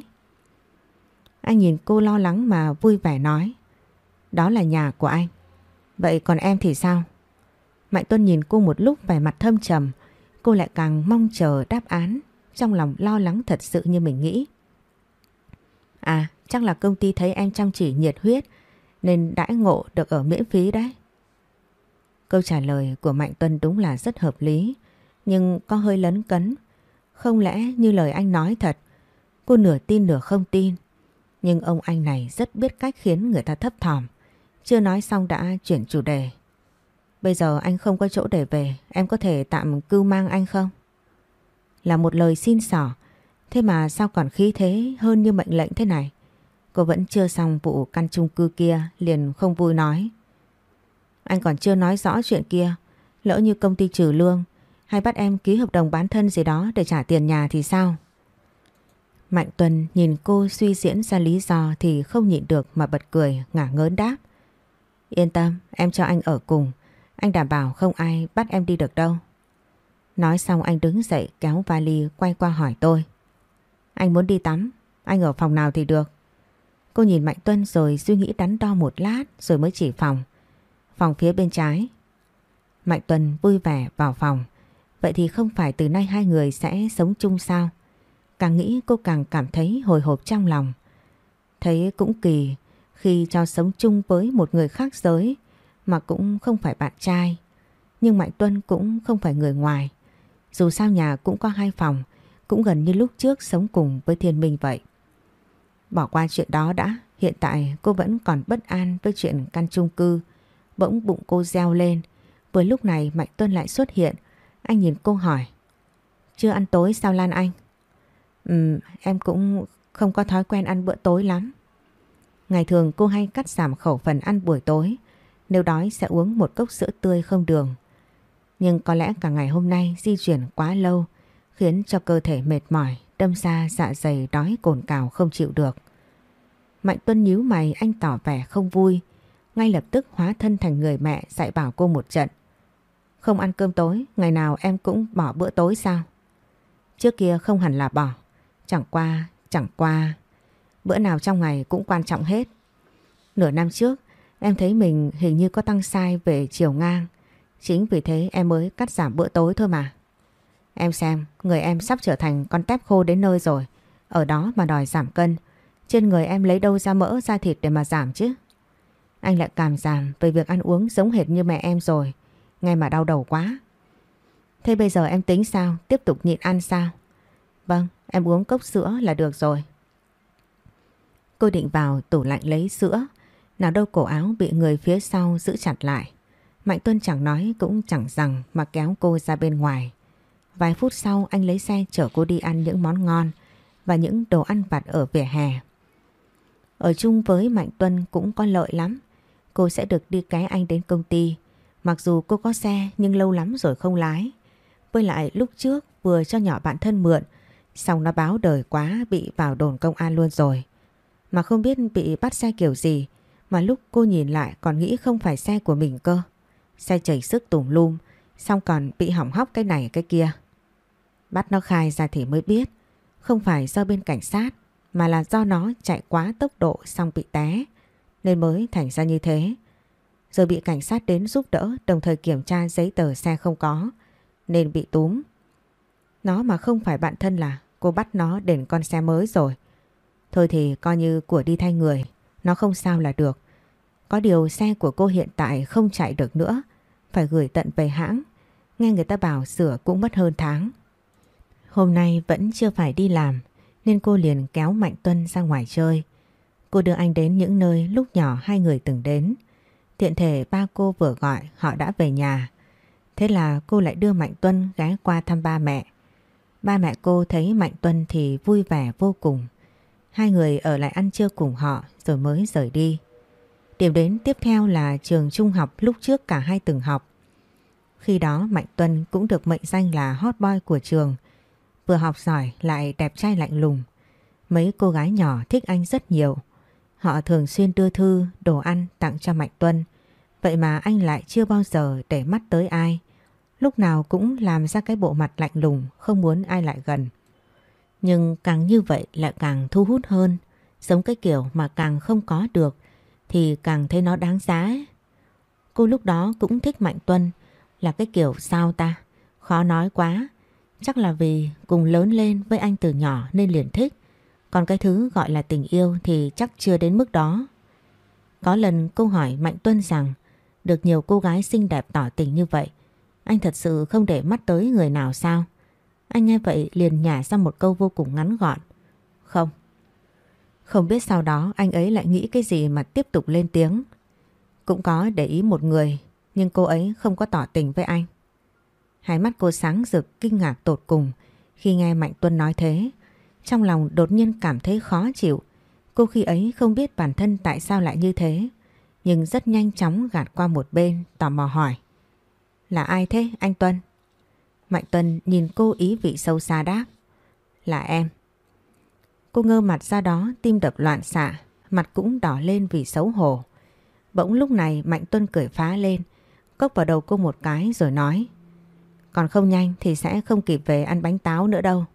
Speaker 1: Anh nhìn cô lo lắng mà vui vẻ nói. Đó là nhà của anh. Vậy còn em thì sao? Mạnh Tuân nhìn cô một lúc vẻ mặt thâm trầm. Cô lại càng mong chờ đáp án, trong lòng lo lắng thật sự như mình nghĩ. À, chắc là công ty thấy em chăm chỉ nhiệt huyết nên đãi ngộ được ở miễn phí đấy. Câu trả lời của Mạnh Tuân đúng là rất hợp lý, nhưng có hơi lấn cấn. Không lẽ như lời anh nói thật? Cô nửa tin nửa không tin. Nhưng ông anh này rất biết cách khiến người ta thấp thỏm. Chưa nói xong đã chuyển chủ đề. Bây giờ anh không có chỗ để về, em có thể tạm cưu mang anh không? Là một lời xin xỏ, thế mà sao còn khí thế hơn như mệnh lệnh thế này? Cô vẫn chưa xong vụ căn chung cư kia liền không vui nói. Anh còn chưa nói rõ chuyện kia, lỡ như công ty trừ lương hay bắt em ký hợp đồng bán thân gì đó để trả tiền nhà thì sao? Mạnh Tuân nhìn cô suy diễn ra lý do thì không nhịn được mà bật cười ngả ngớn đáp. Yên tâm, em cho anh ở cùng, anh đảm bảo không ai bắt em đi được đâu. Nói xong anh đứng dậy kéo vali quay qua hỏi tôi. Anh muốn đi tắm, anh ở phòng nào thì được. Cô nhìn Mạnh Tuân rồi suy nghĩ đắn đo một lát rồi mới chỉ phòng. Phòng phía bên trái. Mạnh Tuân vui vẻ vào phòng. Vậy thì không phải từ nay hai người sẽ sống chung sao? Càng nghĩ cô càng cảm thấy hồi hộp trong lòng. Thấy cũng kỳ khi cho sống chung với một người khác giới mà cũng không phải bạn trai. Nhưng Mạnh Tuân cũng không phải người ngoài. Dù sao nhà cũng có hai phòng, cũng gần như lúc trước sống cùng với Thiên Minh vậy. Bỏ qua chuyện đó đã, hiện tại cô vẫn còn bất an với chuyện căn chung cư. Bỗng bụng cô reo lên. Vừa lúc này Mạnh Tuân lại xuất hiện. Anh nhìn cô hỏi. Chưa ăn tối sao Lan Anh? Ừm, em cũng không có thói quen ăn bữa tối lắm. Ngày thường cô hay cắt giảm khẩu phần ăn buổi tối. Nếu đói sẽ uống một cốc sữa tươi không đường. Nhưng có lẽ cả ngày hôm nay di chuyển quá lâu khiến cho cơ thể mệt mỏi, đâm ra dạ dày đói cồn cào không chịu được. Mạnh Tuân nhíu mày, anh tỏ vẻ không vui. Ngay lập tức hóa thân thành người mẹ dạy bảo cô một trận. Không ăn cơm tối, ngày nào em cũng bỏ bữa tối sao? Trước kia không hẳn là bỏ. Chẳng qua, chẳng qua. Bữa nào trong ngày cũng quan trọng hết. Nửa năm trước, em thấy mình hình như có tăng sai về chiều ngang. Chính vì thế em mới cắt giảm bữa tối thôi mà. Em xem, người em sắp trở thành con tép khô đến nơi rồi. Ở đó mà đòi giảm cân. Trên người em lấy đâu ra mỡ ra thịt để mà giảm chứ? Anh lại cảm giảm về việc ăn uống giống hệt như mẹ em rồi. Nghe mà đau đầu quá. Thế bây giờ em tính sao? Tiếp tục nhịn ăn sao? Vâng, em uống cốc sữa là được rồi. Cô định vào tủ lạnh lấy sữa. Nào đâu cổ áo bị người phía sau giữ chặt lại. Mạnh Tuân chẳng nói cũng chẳng rằng mà kéo cô ra bên ngoài. Vài phút sau anh lấy xe chở cô đi ăn những món ngon và những đồ ăn vặt ở vỉa hè. Ở chung với Mạnh Tuân cũng có lợi lắm. Cô sẽ được đi ké anh đến công ty. Mặc dù cô có xe nhưng lâu lắm rồi không lái. Với lại lúc trước vừa cho nhỏ bạn thân mượn, xong nó báo đời quá bị vào đồn công an luôn rồi. Mà không biết bị bắt xe kiểu gì mà lúc cô nhìn lại còn nghĩ không phải xe của mình cơ. Xe chảy sức tùm lum, xong còn bị hỏng hóc cái này cái kia. Bắt nó khai ra thì mới biết, không phải do bên cảnh sát mà là do nó chạy quá tốc độ xong bị té nên mới thành ra như thế. Rồi bị cảnh sát đến giúp đỡ, đồng thời kiểm tra giấy tờ xe không có nên bị túm. Nó mà không phải bạn thân là cô bắt nó đền con xe mới rồi. Thôi thì coi như của đi thay người, nó không sao là được. Có điều xe của cô hiện tại không chạy được nữa, phải gửi tận về hãng. Nghe người ta bảo sửa cũng mất hơn tháng. Hôm nay vẫn chưa phải đi làm nên cô liền kéo Mạnh Tuân ra ngoài chơi. Cô đưa anh đến những nơi lúc nhỏ hai người từng đến. Tiện thể ba cô vừa gọi họ đã về nhà. Thế là cô lại đưa Mạnh Tuân ghé qua thăm ba mẹ. Ba mẹ cô thấy Mạnh Tuân thì vui vẻ vô cùng. Hai người ở lại ăn trưa cùng họ rồi mới rời đi. Điểm đến tiếp theo là trường trung học lúc trước cả hai từng học. Khi đó Mạnh Tuân cũng được mệnh danh là hot boy của trường. Vừa học giỏi lại đẹp trai lạnh lùng. Mấy cô gái nhỏ thích anh rất nhiều. Họ thường xuyên đưa thư, đồ ăn tặng cho Mạnh Tuân. Vậy mà anh lại chưa bao giờ để mắt tới ai. Lúc nào cũng làm ra cái bộ mặt lạnh lùng, không muốn ai lại gần. Nhưng càng như vậy lại càng thu hút hơn. Giống cái kiểu mà càng không có được thì càng thấy nó đáng giá. Cô lúc đó cũng thích Mạnh Tuân. Là cái kiểu sao ta? Khó nói quá. Chắc là vì cùng lớn lên với anh từ nhỏ nên liền thích. Còn cái thứ gọi là tình yêu thì chắc chưa đến mức đó. Có lần cô hỏi Mạnh Tuân rằng được nhiều cô gái xinh đẹp tỏ tình như vậy, anh thật sự không để mắt tới người nào sao? Anh nghe vậy liền nhả ra một câu vô cùng ngắn gọn. Không. Không biết sau đó anh ấy lại nghĩ cái gì mà tiếp tục lên tiếng. Cũng có để ý một người, nhưng cô ấy không có tỏ tình với anh. Hai mắt cô sáng rực kinh ngạc tột cùng khi nghe Mạnh Tuân nói thế. Trong lòng đột nhiên cảm thấy khó chịu. Cô khi ấy không biết bản thân tại sao lại như thế, nhưng rất nhanh chóng gạt qua một bên, tò mò hỏi. Là ai thế anh Tuân? Mạnh Tuân nhìn cô ý vị sâu xa đáp. Là em. Cô ngơ mặt ra đó, tim đập loạn xạ, mặt cũng đỏ lên vì xấu hổ. Bỗng lúc này Mạnh Tuân cười phá lên, cốc vào đầu cô một cái rồi nói. Còn không nhanh thì sẽ không kịp về ăn bánh táo nữa đâu.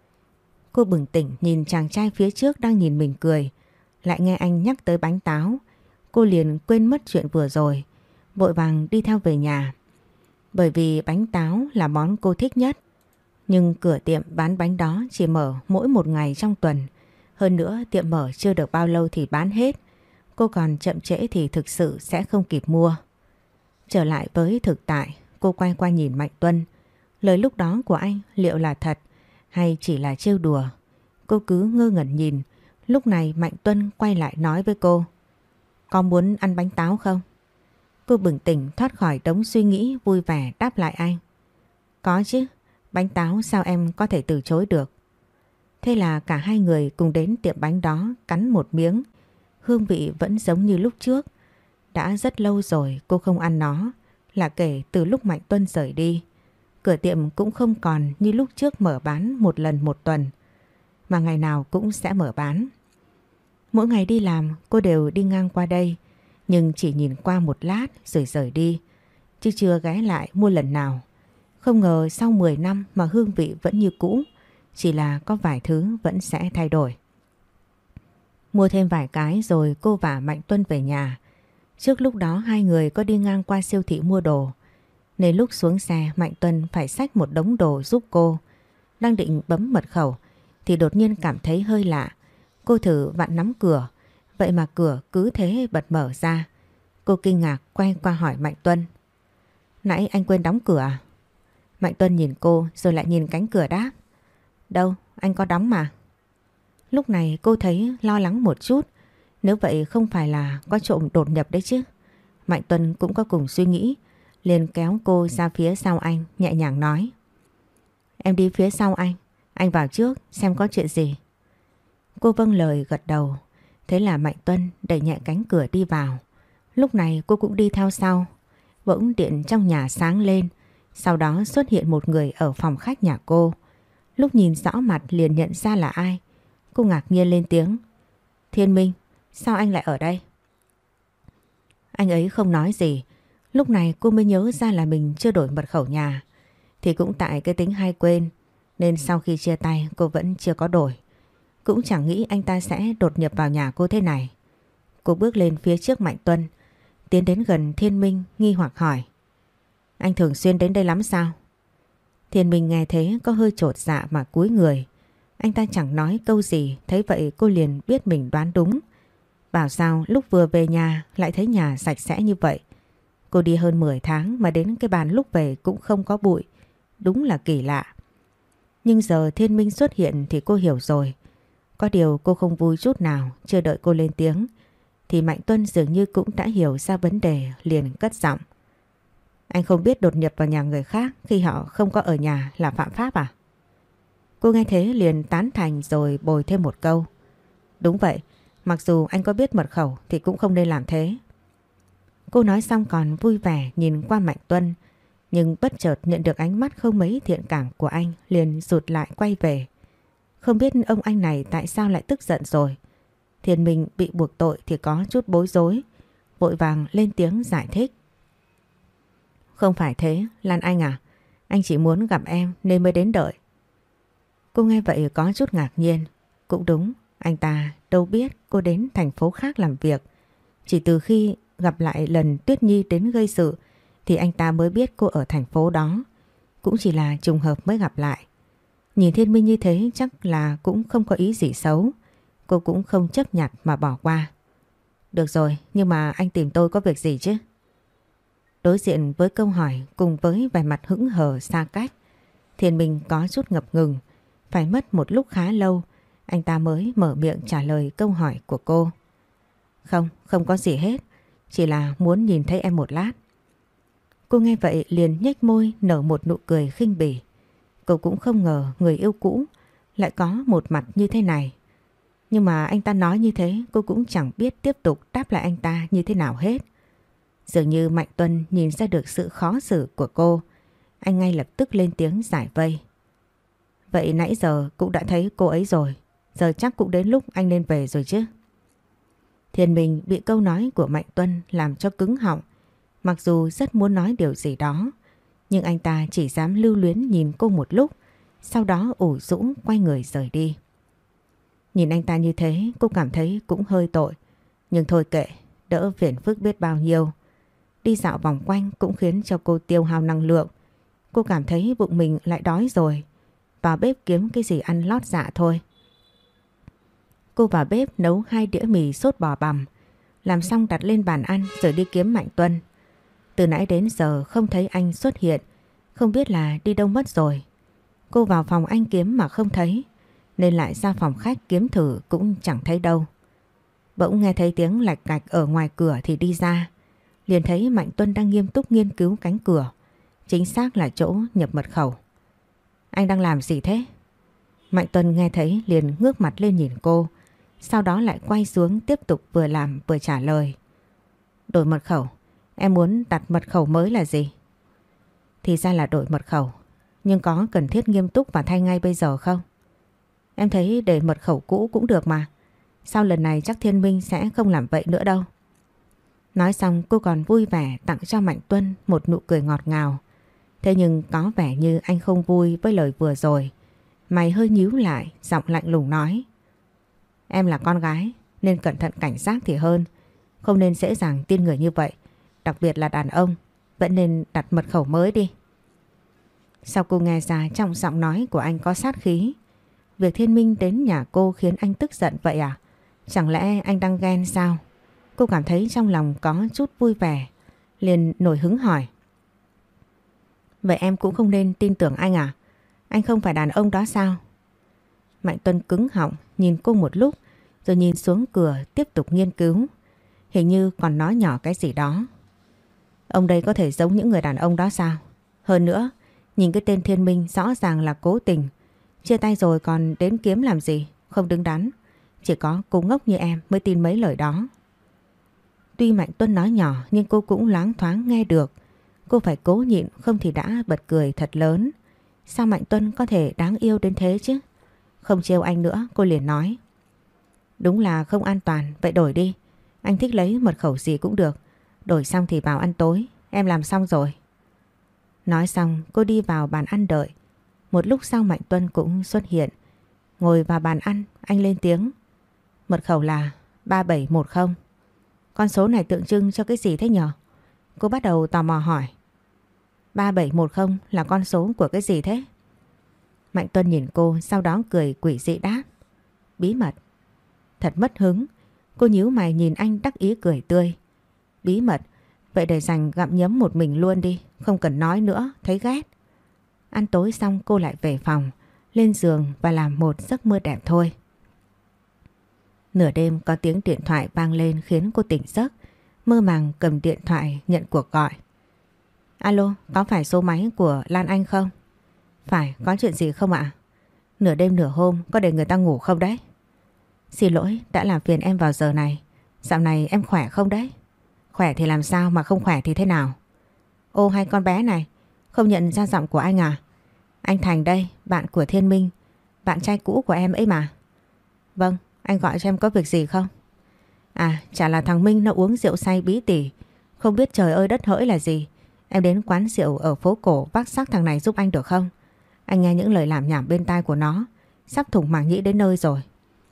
Speaker 1: Cô bừng tỉnh nhìn chàng trai phía trước đang nhìn mình cười. Lại nghe anh nhắc tới bánh táo. Cô liền quên mất chuyện vừa rồi, vội vàng đi theo về nhà. Bởi vì bánh táo là món cô thích nhất. Nhưng cửa tiệm bán bánh đó chỉ mở mỗi một ngày trong tuần. Hơn nữa tiệm mở chưa được bao lâu thì bán hết. Cô còn chậm trễ thì thực sự sẽ không kịp mua. Trở lại với thực tại, cô quay qua nhìn Mạnh Tuân. Lời lúc đó của anh liệu là thật hay chỉ là trêu đùa? Cô cứ ngơ ngẩn nhìn. Lúc này Mạnh Tuân quay lại nói với cô. Có muốn ăn bánh táo không? Cô bừng tỉnh thoát khỏi đống suy nghĩ, vui vẻ đáp lại anh. Có chứ, bánh táo sao em có thể từ chối được. Thế là cả hai người cùng đến tiệm bánh đó cắn một miếng. Hương vị vẫn giống như lúc trước. Đã rất lâu rồi cô không ăn nó, là kể từ lúc Mạnh Tuân rời đi. Cửa tiệm cũng không còn như lúc trước mở bán một lần một tuần, mà ngày nào cũng sẽ mở bán. Mỗi ngày đi làm cô đều đi ngang qua đây, nhưng chỉ nhìn qua một lát rồi rời đi, chứ chưa ghé lại mua lần nào. Không ngờ sau mười năm mà hương vị vẫn như cũ, chỉ là có vài thứ vẫn sẽ thay đổi. Mua thêm vài cái rồi cô và Mạnh Tuân về nhà. Trước lúc đó hai người có đi ngang qua siêu thị mua đồ, nên lúc xuống xe Mạnh Tuân phải xách một đống đồ giúp cô. Đang định bấm mật khẩu thì đột nhiên cảm thấy hơi lạ. Cô thử vặn nắm cửa, vậy mà cửa cứ thế bật mở ra. Cô kinh ngạc quay qua hỏi Mạnh Tuân. Nãy anh quên đóng cửa à? Mạnh Tuân nhìn cô rồi lại nhìn cánh cửa đáp. Đâu, anh có đóng mà. Lúc này cô thấy lo lắng một chút. Nếu vậy không phải là có trộm đột nhập đấy chứ. Mạnh Tuân cũng có cùng suy nghĩ, liền kéo cô ra phía sau anh, nhẹ nhàng nói. Em đi phía sau anh, anh vào trước xem có chuyện gì. Cô vâng lời gật đầu. Thế là Mạnh Tuân đẩy nhẹ cánh cửa đi vào. Lúc này cô cũng đi theo sau. Bỗng điện trong nhà sáng lên. Sau đó xuất hiện một người ở phòng khách nhà cô. Lúc nhìn rõ mặt liền nhận ra là ai. Cô ngạc nhiên lên tiếng. Thiên Minh, sao anh lại ở đây? Anh ấy không nói gì. Lúc này cô mới nhớ ra là mình chưa đổi mật khẩu nhà. Thì cũng tại cái tính hay quên, nên sau khi chia tay cô vẫn chưa có đổi. Cũng chẳng nghĩ anh ta sẽ đột nhập vào nhà cô thế này. Cô bước lên phía trước Mạnh Tuân, tiến đến gần Thiên Minh nghi hoặc hỏi. Anh thường xuyên đến đây lắm sao? Thiên Minh nghe thế có hơi chột dạ mà cúi người. Anh ta chẳng nói câu gì, thấy vậy cô liền biết mình đoán đúng. Bảo sao lúc vừa về nhà lại thấy nhà sạch sẽ như vậy. Cô đi hơn mười tháng mà đến cái bàn lúc về cũng không có bụi. Đúng là kỳ lạ. Nhưng giờ Thiên Minh xuất hiện thì cô hiểu rồi. Có điều cô không vui chút nào, chưa đợi cô lên tiếng thì Mạnh Tuân dường như cũng đã hiểu ra vấn đề, liền cất giọng. Anh không biết đột nhập vào nhà người khác khi họ không có ở nhà là phạm pháp à? Cô nghe thế liền tán thành rồi bồi thêm một câu. Đúng vậy, mặc dù anh có biết mật khẩu thì cũng không nên làm thế. Cô nói xong còn vui vẻ nhìn qua Mạnh Tuân, nhưng bất chợt nhận được ánh mắt không mấy thiện cảm của anh, liền rụt lại quay về. Không biết ông anh này tại sao lại tức giận rồi. Thiên Minh bị buộc tội thì có chút bối rối, vội vàng lên tiếng giải thích. Không phải thế, Lan Anh à, anh chỉ muốn gặp em nên mới đến đợi. Cô nghe vậy có chút ngạc nhiên. Cũng đúng, anh ta đâu biết cô đến thành phố khác làm việc. Chỉ từ khi gặp lại lần Tuyết Nhi đến gây sự thì anh ta mới biết cô ở thành phố đó. Cũng chỉ là trùng hợp mới gặp lại. Nhìn Thiên Minh như thế chắc là cũng không có ý gì xấu. Cô cũng không chấp nhặt mà bỏ qua. Được rồi, nhưng mà anh tìm tôi có việc gì chứ? Đối diện với câu hỏi cùng với vẻ mặt hững hờ xa cách, Thiên Minh có chút ngập ngừng. Phải mất một lúc khá lâu anh ta mới mở miệng trả lời câu hỏi của cô. Không, không có gì hết. Chỉ là muốn nhìn thấy em một lát. Cô nghe vậy liền nhếch môi nở một nụ cười khinh bỉ. Cô cũng không ngờ người yêu cũ lại có một mặt như thế này. Nhưng mà anh ta nói như thế cô cũng chẳng biết tiếp tục đáp lại anh ta như thế nào hết. Dường như Mạnh Tuân nhìn ra được sự khó xử của cô. Anh ngay lập tức lên tiếng giải vây. Vậy nãy giờ cũng đã thấy cô ấy rồi. Giờ chắc cũng đến lúc anh nên về rồi chứ. Thiên Minh bị câu nói của Mạnh Tuân làm cho cứng họng. Mặc dù rất muốn nói điều gì đó, nhưng anh ta chỉ dám lưu luyến nhìn cô một lúc, sau đó ủ rũ quay người rời đi. Nhìn anh ta như thế cô cảm thấy cũng hơi tội. Nhưng thôi kệ, đỡ phiền phức biết bao nhiêu. Đi dạo vòng quanh cũng khiến cho cô tiêu hao năng lượng. Cô cảm thấy bụng mình lại đói rồi. Vào bếp kiếm cái gì ăn lót dạ thôi. Cô vào bếp nấu hai đĩa mì sốt bò bằm. Làm xong đặt lên bàn ăn rồi đi kiếm Mạnh Tuân. Từ nãy đến giờ không thấy anh xuất hiện. Không biết là đi đâu mất rồi. Cô vào phòng anh kiếm mà không thấy. Nên lại ra phòng khách kiếm thử cũng chẳng thấy đâu. Bỗng nghe thấy tiếng lạch cạch ở ngoài cửa thì đi ra. Liền thấy Mạnh Tuân đang nghiêm túc nghiên cứu cánh cửa. Chính xác là chỗ nhập mật khẩu. Anh đang làm gì thế? Mạnh Tuân nghe thấy liền ngước mặt lên nhìn cô. Sau đó lại quay xuống tiếp tục vừa làm vừa trả lời. Đổi mật khẩu. Em muốn đặt mật khẩu mới là gì? Thì ra là đổi mật khẩu. Nhưng có cần thiết nghiêm túc và thay ngay bây giờ không? Em thấy để mật khẩu cũ cũng được mà. Sau lần này chắc Thiên Minh sẽ không làm vậy nữa đâu. Nói xong cô còn vui vẻ tặng cho Mạnh Tuân một nụ cười ngọt ngào. Thế nhưng có vẻ như anh không vui với lời vừa rồi. Mày hơi nhíu lại, giọng lạnh lùng nói. Em là con gái nên cẩn thận cảnh giác thì hơn. Không nên dễ dàng tin người như vậy. Đặc biệt là đàn ông. Vẫn nên đặt mật khẩu mới đi. Sao cô nghe ra trong giọng nói của anh có sát khí? Việc Thiên Minh đến nhà cô khiến anh tức giận vậy à? Chẳng lẽ anh đang ghen sao? Cô cảm thấy trong lòng có chút vui vẻ. Liền nổi hứng hỏi. Vậy em cũng không nên tin tưởng anh à? Anh không phải đàn ông đó sao? Mạnh Tuân cứng họng nhìn cô một lúc rồi nhìn xuống cửa tiếp tục nghiên cứu. Hình như còn nói nhỏ cái gì đó. Ông đây có thể giống những người đàn ông đó sao? Hơn nữa, nhìn cái tên Thiên Minh rõ ràng là cố tình. Chia tay rồi còn đến kiếm làm gì? Không đứng đắn. Chỉ có cô ngốc như em mới tin mấy lời đó. Tuy Mạnh Tuân nói nhỏ nhưng cô cũng loáng thoáng nghe được. Cô phải cố nhịn không thì đã bật cười thật lớn. Sao Mạnh Tuân có thể đáng yêu đến thế chứ? Không trêu anh nữa cô liền nói. Đúng là không an toàn, vậy đổi đi. Anh thích lấy mật khẩu gì cũng được. Đổi xong thì vào ăn tối. Em làm xong rồi. Nói xong cô đi vào bàn ăn đợi. Một lúc sau Mạnh Tuân cũng xuất hiện. Ngồi vào bàn ăn anh lên tiếng. Mật khẩu là ba bảy một không. Con số này tượng trưng cho cái gì thế nhở? Cô bắt đầu tò mò hỏi. ba bảy một không là con số của cái gì thế? Mạnh Tuân nhìn cô, sau đó cười quỷ dị đáp. Bí mật. Thật mất hứng. Cô nhíu mày nhìn anh đắc ý cười tươi. Bí mật? Vậy để dành gặm nhấm một mình luôn đi. Không cần nói nữa, thấy ghét. Ăn tối xong cô lại về phòng, lên giường và làm một giấc mơ đẹp thôi. Nửa đêm có tiếng điện thoại vang lên khiến cô tỉnh giấc. Mơ màng cầm điện thoại nhận cuộc gọi. Alo, có phải số máy của Lan Anh không? Phải, có chuyện gì không ạ? Nửa đêm nửa hôm có để người ta ngủ không đấy? Xin lỗi, đã làm phiền em vào giờ này. Dạo này em khỏe không đấy? Khỏe thì làm sao mà không khỏe thì thế nào? Ô hai con bé này, không nhận ra giọng của anh à? Anh Thành đây, bạn của Thiên Minh, bạn trai cũ của em ấy mà. Vâng, anh gọi cho em có việc gì không? À, chả là thằng Minh nó uống rượu say bí tỉ, không biết trời ơi đất hỡi là gì. Em đến quán rượu ở phố cổ vác xác thằng này giúp anh được không? Anh nghe những lời lảm nhảm bên tai của nó, sắp thủng màng nhĩ đến nơi rồi.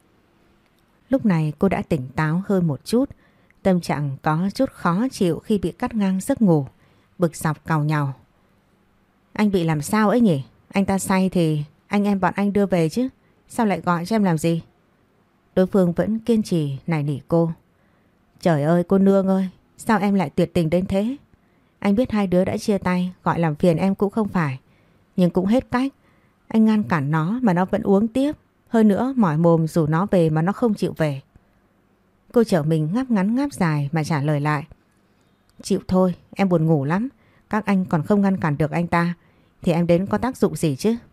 Speaker 1: Lúc này cô đã tỉnh táo hơn một chút, tâm trạng có chút khó chịu khi bị cắt ngang giấc ngủ, bực dọc càu nhàu. Anh bị làm sao ấy nhỉ? Anh ta say thì anh em bọn anh đưa về chứ, sao lại gọi cho em làm gì? Đối phương vẫn kiên trì nài nỉ cô. Trời ơi cô nương ơi, sao em lại tuyệt tình đến thế? Anh biết hai đứa đã chia tay, gọi làm phiền em cũng không phải, nhưng cũng hết cách. Anh ngăn cản nó mà nó vẫn uống tiếp. Hơn nữa mỏi mồm rủ nó về mà nó không chịu về. Cô trở mình ngáp ngắn ngáp dài mà trả lời lại. Chịu thôi, em buồn ngủ lắm. Các anh còn không ngăn cản được anh ta thì em đến có tác dụng gì chứ?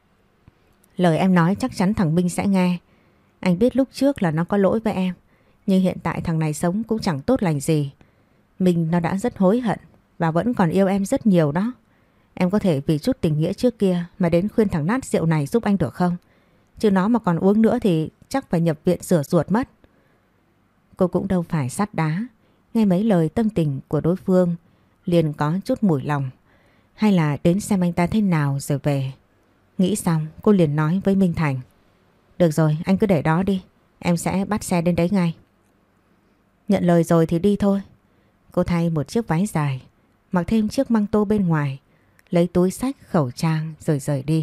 Speaker 1: Lời em nói chắc chắn thằng Minh sẽ nghe. Anh biết lúc trước là nó có lỗi với em, nhưng hiện tại thằng này sống cũng chẳng tốt lành gì. Minh nó đã rất hối hận và vẫn còn yêu em rất nhiều đó. Em có thể vì chút tình nghĩa trước kia mà đến khuyên thằng nát rượu này giúp anh được không? Chứ nó mà còn uống nữa thì chắc phải nhập viện rửa ruột mất. Cô cũng đâu phải sắt đá. Nghe mấy lời tâm tình của đối phương liền có chút mủi lòng. Hay là đến xem anh ta thế nào rồi về. Nghĩ xong cô liền nói với Minh Thành. Được rồi, anh cứ để đó đi, em sẽ bắt xe đến đấy ngay. Nhận lời rồi thì đi thôi. Cô thay một chiếc váy dài, mặc thêm chiếc măng tô bên ngoài, lấy túi xách khẩu trang rồi rời đi.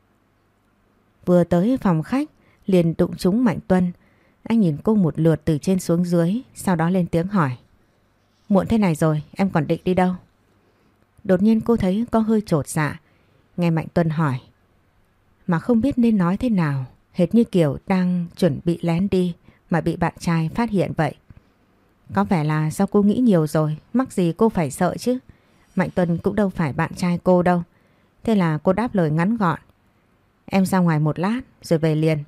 Speaker 1: Vừa tới phòng khách liền đụng trúng Mạnh Tuân. Anh nhìn cô một lượt từ trên xuống dưới, sau đó lên tiếng hỏi. Muộn thế này rồi, em còn định đi đâu? Đột nhiên cô thấy có hơi chột dạ. Nghe Mạnh Tuân hỏi mà không biết nên nói thế nào, hệt như kiểu đang chuẩn bị lén đi mà bị bạn trai phát hiện vậy. Có vẻ là do cô nghĩ nhiều rồi, mắc gì cô phải sợ chứ. Mạnh Tuân cũng đâu phải bạn trai cô đâu. Thế là cô đáp lời ngắn gọn. Em ra ngoài một lát rồi về liền.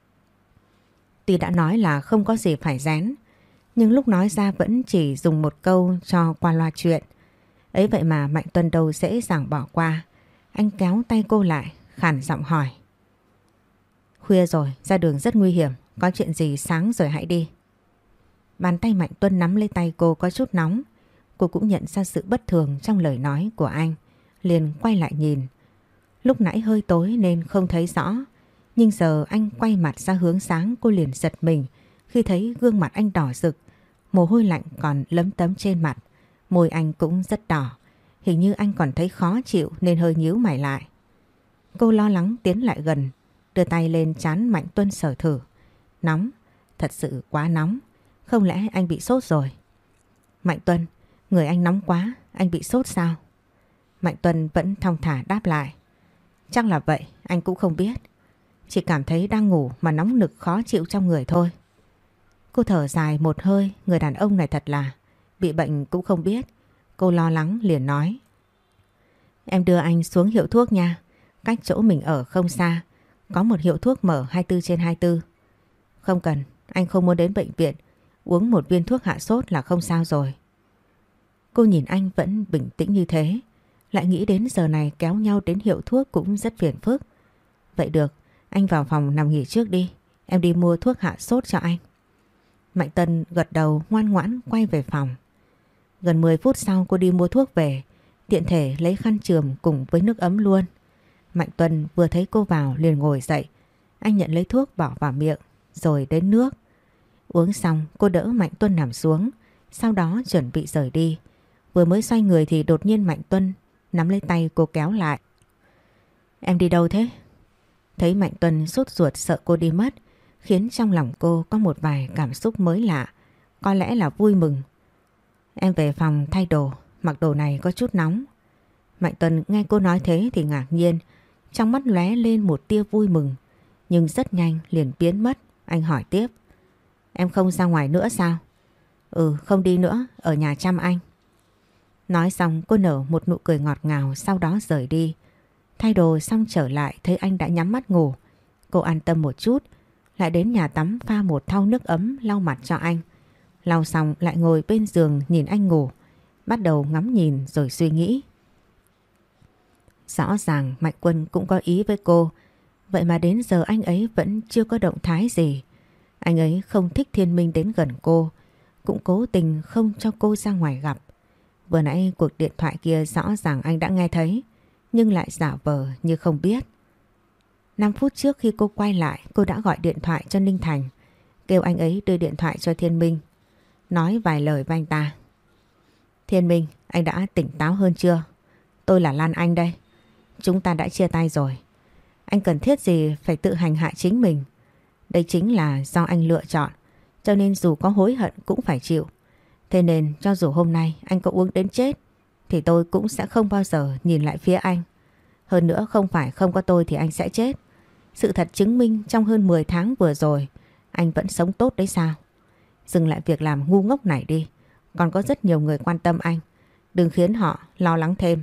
Speaker 1: Tuy đã nói là không có gì phải rén, nhưng lúc nói ra vẫn chỉ dùng một câu cho qua loa chuyện. Ấy vậy mà Mạnh Tuân đâu dễ dàng bỏ qua. Anh kéo tay cô lại, khàn giọng hỏi. Khuya rồi, ra đường rất nguy hiểm, có chuyện gì sáng rồi hãy đi. Bàn tay Mạnh Tuân nắm lấy tay cô có chút nóng. Cô cũng nhận ra sự bất thường trong lời nói của anh, liền quay lại nhìn. Lúc nãy hơi tối nên không thấy rõ, nhưng giờ anh quay mặt ra hướng sáng, cô liền giật mình khi thấy gương mặt anh đỏ rực, mồ hôi lạnh còn lấm tấm trên mặt, môi anh cũng rất đỏ, hình như anh còn thấy khó chịu nên hơi nhíu mày lại. Cô lo lắng tiến lại gần, đưa tay lên trán Mạnh Tuân sờ thử. Nóng, thật sự quá nóng, không lẽ anh bị sốt rồi? Mạnh Tuân, người anh nóng quá, anh bị sốt sao? Mạnh Tuân vẫn thong thả đáp lại. Chắc là vậy, anh cũng không biết. Chỉ cảm thấy đang ngủ mà nóng nực khó chịu trong người thôi. Cô thở dài một hơi, người đàn ông này thật là bị bệnh cũng không biết. Cô lo lắng liền nói. Em đưa anh xuống hiệu thuốc nha. Cách chỗ mình ở không xa, có một hiệu thuốc mở hai mươi bốn trên hai mươi bốn. Không cần, anh không muốn đến bệnh viện. Uống một viên thuốc hạ sốt là không sao rồi. Cô nhìn anh vẫn bình tĩnh như thế, lại nghĩ đến giờ này kéo nhau đến hiệu thuốc cũng rất phiền phức. Vậy được, anh vào phòng nằm nghỉ trước đi, em đi mua thuốc hạ sốt cho anh. Mạnh Tuân gật đầu ngoan ngoãn quay về phòng. Gần mười phút sau cô đi mua thuốc về, tiện thể lấy khăn chườm cùng với nước ấm luôn. Mạnh Tuân vừa thấy cô vào liền ngồi dậy. Anh nhận lấy thuốc bỏ vào miệng, rồi đến nước. Uống xong cô đỡ Mạnh Tuân nằm xuống, sau đó chuẩn bị rời đi. Vừa mới xoay người thì đột nhiên Mạnh Tuân nắm lấy tay cô kéo lại. Em đi đâu thế? Thấy Mạnh Tuân sốt ruột sợ cô đi mất, khiến trong lòng cô có một vài cảm xúc mới lạ, có lẽ là vui mừng. Em về phòng thay đồ, mặc đồ này có chút nóng. Mạnh Tuân nghe cô nói thế thì ngạc nhiên, trong mắt lóe lên một tia vui mừng, nhưng rất nhanh liền biến mất. Anh hỏi tiếp: Em không ra ngoài nữa sao? Ừ, không đi nữa, ở nhà chăm anh. Nói xong cô nở một nụ cười ngọt ngào, sau đó rời đi. Thay đồ xong trở lại thấy anh đã nhắm mắt ngủ. Cô an tâm một chút, lại đến nhà tắm pha một thau nước ấm lau mặt cho anh. Lau xong lại ngồi bên giường nhìn anh ngủ, bắt đầu ngắm nhìn rồi suy nghĩ. Rõ ràng Mạnh Quân cũng có ý với cô, vậy mà đến giờ anh ấy vẫn chưa có động thái gì. Anh ấy không thích Thiên Minh đến gần cô, cũng cố tình không cho cô ra ngoài gặp. Vừa nãy cuộc điện thoại kia rõ ràng anh đã nghe thấy, nhưng lại giả vờ như không biết. năm phút trước khi cô quay lại, cô đã gọi điện thoại cho Ninh Thành, kêu anh ấy đưa điện thoại cho Thiên Minh, nói vài lời với anh ta. Thiên Minh, anh đã tỉnh táo hơn chưa? Tôi là Lan Anh đây. Chúng ta đã chia tay rồi. Anh cần thiết gì phải tự hành hạ chính mình? Đây chính là do anh lựa chọn, cho nên dù có hối hận cũng phải chịu. Thế nên cho dù hôm nay anh có uống đến chết thì tôi cũng sẽ không bao giờ nhìn lại phía anh. Hơn nữa không phải không có tôi thì anh sẽ chết. Sự thật chứng minh trong hơn mười tháng vừa rồi anh vẫn sống tốt đấy sao? Dừng lại việc làm ngu ngốc này đi. Còn có rất nhiều người quan tâm anh. Đừng khiến họ lo lắng thêm.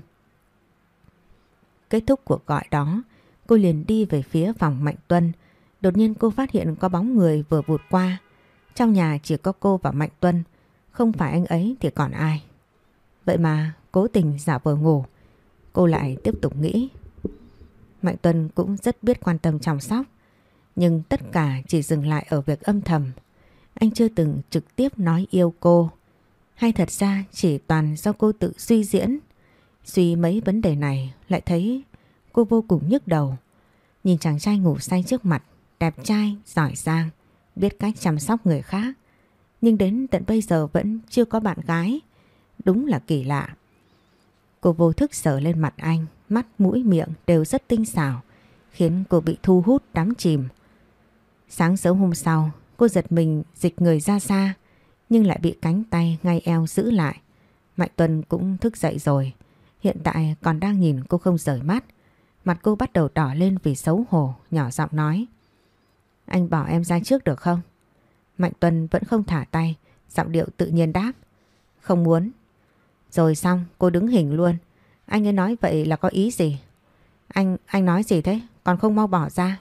Speaker 1: Kết thúc cuộc gọi đó, cô liền đi về phía phòng Mạnh Tuân. Đột nhiên cô phát hiện có bóng người vừa vụt qua. Trong nhà chỉ có cô và Mạnh Tuân, không phải anh ấy thì còn ai. Vậy mà cố tình giả vờ ngủ, cô lại tiếp tục nghĩ. Mạnh Tuân cũng rất biết quan tâm chăm sóc, nhưng tất cả chỉ dừng lại ở việc âm thầm. Anh chưa từng trực tiếp nói yêu cô, hay thật ra chỉ toàn do cô tự suy diễn. Suy mấy vấn đề này lại thấy cô vô cùng nhức đầu. Nhìn chàng trai ngủ say trước mặt, đẹp trai, giỏi giang, biết cách chăm sóc người khác, nhưng đến tận bây giờ vẫn chưa có bạn gái. Đúng là kỳ lạ. Cô vô thức sờ lên mặt anh, mắt mũi miệng đều rất tinh xảo, khiến cô bị thu hút đắm chìm. Sáng sớm hôm sau, cô giật mình dịch người ra xa, nhưng lại bị cánh tay ngay eo giữ lại. Mạnh Tuân cũng thức dậy rồi, hiện tại còn đang nhìn cô không rời mắt. Mặt cô bắt đầu đỏ lên vì xấu hổ, nhỏ giọng nói: Anh bỏ em ra trước được không? Mạnh Tuân vẫn không thả tay, giọng điệu tự nhiên đáp: Không muốn. Rồi xong cô đứng hình luôn. Anh ấy nói vậy là có ý gì? Anh, anh nói gì thế? Còn không mau bỏ ra.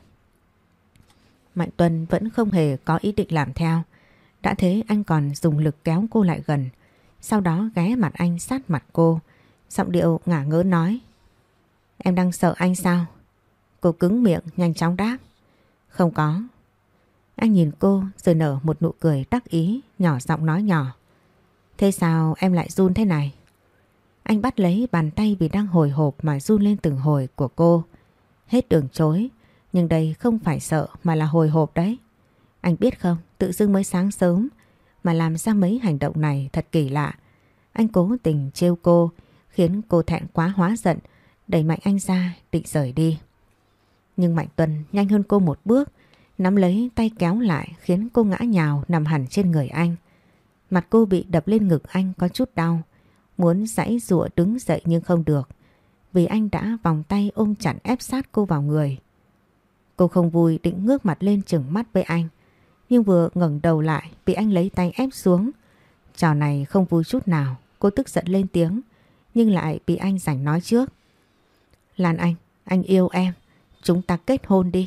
Speaker 1: Mạnh Tuân vẫn không hề có ý định làm theo. Đã thế anh còn dùng lực kéo cô lại gần, sau đó ghé mặt anh sát mặt cô, giọng điệu ngả ngớn nói: Em đang sợ anh sao? Cô cứng miệng nhanh chóng đáp: Không có. Anh nhìn cô rồi nở một nụ cười đắc ý, nhỏ giọng nói nhỏ: Thế sao em lại run thế này? Anh bắt lấy bàn tay vì đang hồi hộp mà run lên từng hồi của cô. Hết đường chối, nhưng đây không phải sợ mà là hồi hộp đấy. Anh biết không, tự dưng mới sáng sớm mà làm ra mấy hành động này thật kỳ lạ. Anh cố tình trêu cô, khiến cô thẹn quá hóa giận, đẩy mạnh anh ra định rời đi. Nhưng Mạnh Tuân nhanh hơn cô một bước, nắm lấy tay kéo lại khiến cô ngã nhào nằm hẳn trên người anh. Mặt cô bị đập lên ngực anh có chút đau, muốn giãy giụa đứng dậy nhưng không được, vì anh đã vòng tay ôm chặt ép sát cô vào người. Cô không vui định ngước mặt lên trừng mắt với anh, nhưng vừa ngẩng đầu lại bị anh lấy tay ép xuống. Trò này không vui chút nào, cô tức giận lên tiếng, nhưng lại bị anh giành nói trước. Lan Anh, anh yêu em, chúng ta kết hôn đi.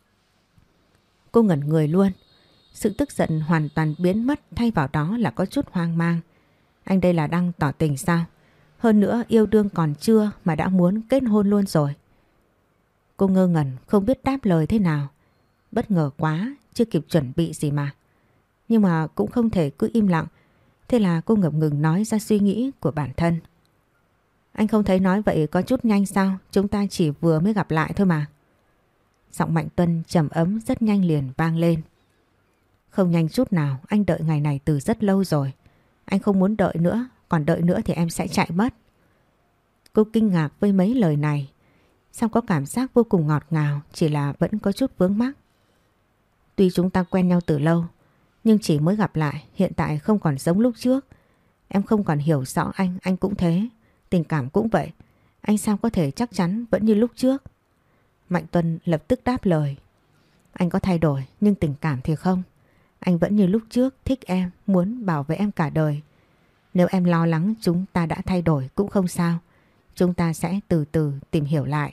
Speaker 1: Cô ngẩn người luôn. Sự tức giận hoàn toàn biến mất, thay vào đó là có chút hoang mang. Anh đây là đang tỏ tình sao? Hơn nữa yêu đương còn chưa mà đã muốn kết hôn luôn rồi. Cô ngơ ngẩn không biết đáp lời thế nào. Bất ngờ quá, chưa kịp chuẩn bị gì mà. Nhưng mà cũng không thể cứ im lặng. Thế là cô ngập ngừng nói ra suy nghĩ của bản thân. Anh không thấy nói vậy có chút nhanh sao? Chúng ta chỉ vừa mới gặp lại thôi mà. Giọng Mạnh Tuân trầm ấm rất nhanh liền vang lên. Không nhanh chút nào, anh đợi ngày này từ rất lâu rồi. Anh không muốn đợi nữa, còn đợi nữa thì em sẽ chạy mất. Cô kinh ngạc với mấy lời này. Xong có cảm giác vô cùng ngọt ngào, chỉ là vẫn có chút vướng mắc. Tuy chúng ta quen nhau từ lâu, nhưng chỉ mới gặp lại hiện tại không còn giống lúc trước. Em không còn hiểu rõ anh, anh cũng thế. Tình cảm cũng vậy. Anh sao có thể chắc chắn vẫn như lúc trước? Mạnh Tuân lập tức đáp lời. Anh có thay đổi nhưng tình cảm thì không. Anh vẫn như lúc trước, thích em, muốn bảo vệ em cả đời. Nếu em lo lắng chúng ta đã thay đổi cũng không sao. Chúng ta sẽ từ từ tìm hiểu lại.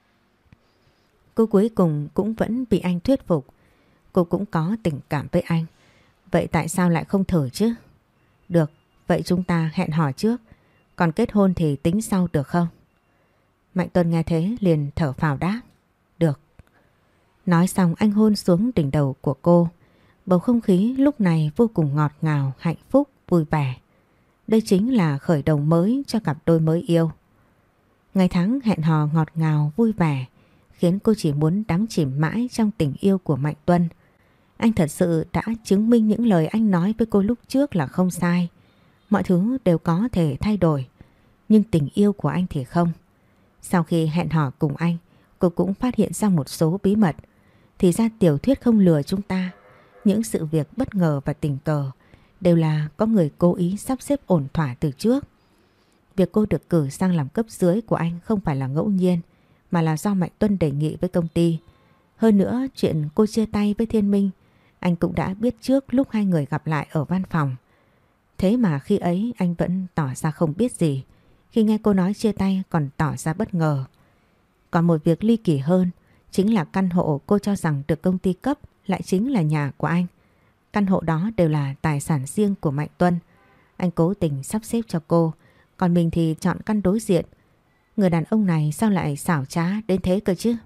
Speaker 1: Cô cuối cùng cũng vẫn bị anh thuyết phục. Cô cũng có tình cảm với anh. Vậy tại sao lại không thử chứ? Được, vậy chúng ta hẹn hò trước. Còn kết hôn thì tính sau được không? Mạnh Tuân nghe thế liền thở phào đáp. Được. Nói xong anh hôn xuống đỉnh đầu của cô. Bầu không khí lúc này vô cùng ngọt ngào, hạnh phúc, vui vẻ. Đây chính là khởi đầu mới cho cặp đôi mới yêu. Ngày tháng hẹn hò ngọt ngào, vui vẻ khiến cô chỉ muốn đắm chìm mãi trong tình yêu của Mạnh Tuân. Anh thật sự đã chứng minh những lời anh nói với cô lúc trước là không sai. Mọi thứ đều có thể thay đổi, nhưng tình yêu của anh thì không. Sau khi hẹn hò cùng anh, cô cũng phát hiện ra một số bí mật. Thì ra tiểu thuyết không lừa chúng ta. Những sự việc bất ngờ và tình cờ đều là có người cố ý sắp xếp ổn thỏa từ trước. Việc cô được cử sang làm cấp dưới của anh không phải là ngẫu nhiên, mà là do Mạnh Tuân đề nghị với công ty. Hơn nữa, chuyện cô chia tay với Thiên Minh, anh cũng đã biết trước lúc hai người gặp lại ở văn phòng. Thế mà khi ấy anh vẫn tỏ ra không biết gì. Khi nghe cô nói chia tay còn tỏ ra bất ngờ. Còn một việc ly kỳ hơn, chính là căn hộ cô cho rằng được công ty cấp lại chính là nhà của anh. Căn hộ đó đều là tài sản riêng của Mạnh Tuân. Anh cố tình sắp xếp cho cô, còn mình thì chọn căn đối diện. Người đàn ông này sao lại xảo trá đến thế cơ chứ?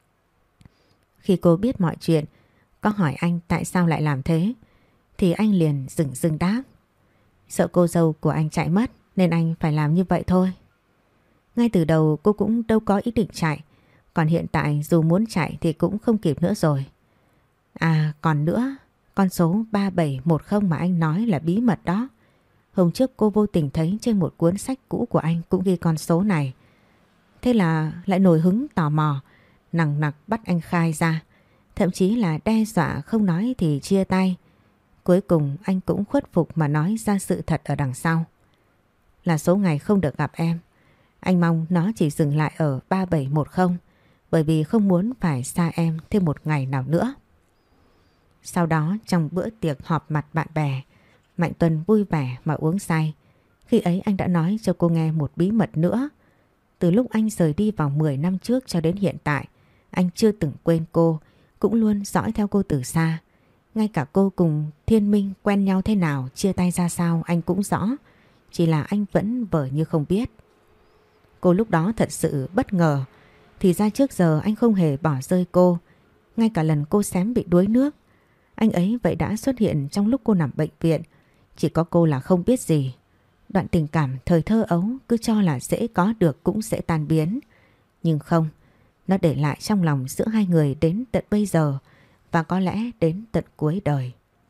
Speaker 1: Khi cô biết mọi chuyện, có hỏi anh tại sao lại làm thế, thì anh liền dửng dưng đáp. Sợ cô dâu của anh chạy mất nên anh phải làm như vậy thôi. Ngay từ đầu cô cũng đâu có ý định chạy, còn hiện tại dù muốn chạy thì cũng không kịp nữa rồi. À còn nữa, con số ba bảy một không mà anh nói là bí mật đó. Hôm trước cô vô tình thấy trên một cuốn sách cũ của anh cũng ghi con số này. Thế là lại nổi hứng tò mò, nằng nặc bắt anh khai ra. Thậm chí là đe dọa không nói thì chia tay. Cuối cùng anh cũng khuất phục mà nói ra sự thật ở đằng sau. Là số ngày không được gặp em. Anh mong nó chỉ dừng lại ở ba bảy một không, bởi vì không muốn phải xa em thêm một ngày nào nữa. Sau đó trong bữa tiệc họp mặt bạn bè, Mạnh Tuân vui vẻ mà uống say. Khi ấy anh đã nói cho cô nghe một bí mật nữa. Từ lúc anh rời đi vào mười năm trước cho đến hiện tại, anh chưa từng quên cô, cũng luôn dõi theo cô từ xa. Ngay cả cô cùng Thiên Minh quen nhau thế nào, chia tay ra sao anh cũng rõ. Chỉ là anh vẫn vờ như không biết. Cô lúc đó thật sự bất ngờ. Thì ra trước giờ anh không hề bỏ rơi cô. Ngay cả lần cô xém bị đuối nước, anh ấy vậy đã xuất hiện trong lúc cô nằm bệnh viện. Chỉ có cô là không biết gì. Đoạn tình cảm thời thơ ấu cứ cho là dễ có được cũng sẽ tan biến. Nhưng không, nó để lại trong lòng giữa hai người đến tận bây giờ, và có lẽ đến tận cuối đời.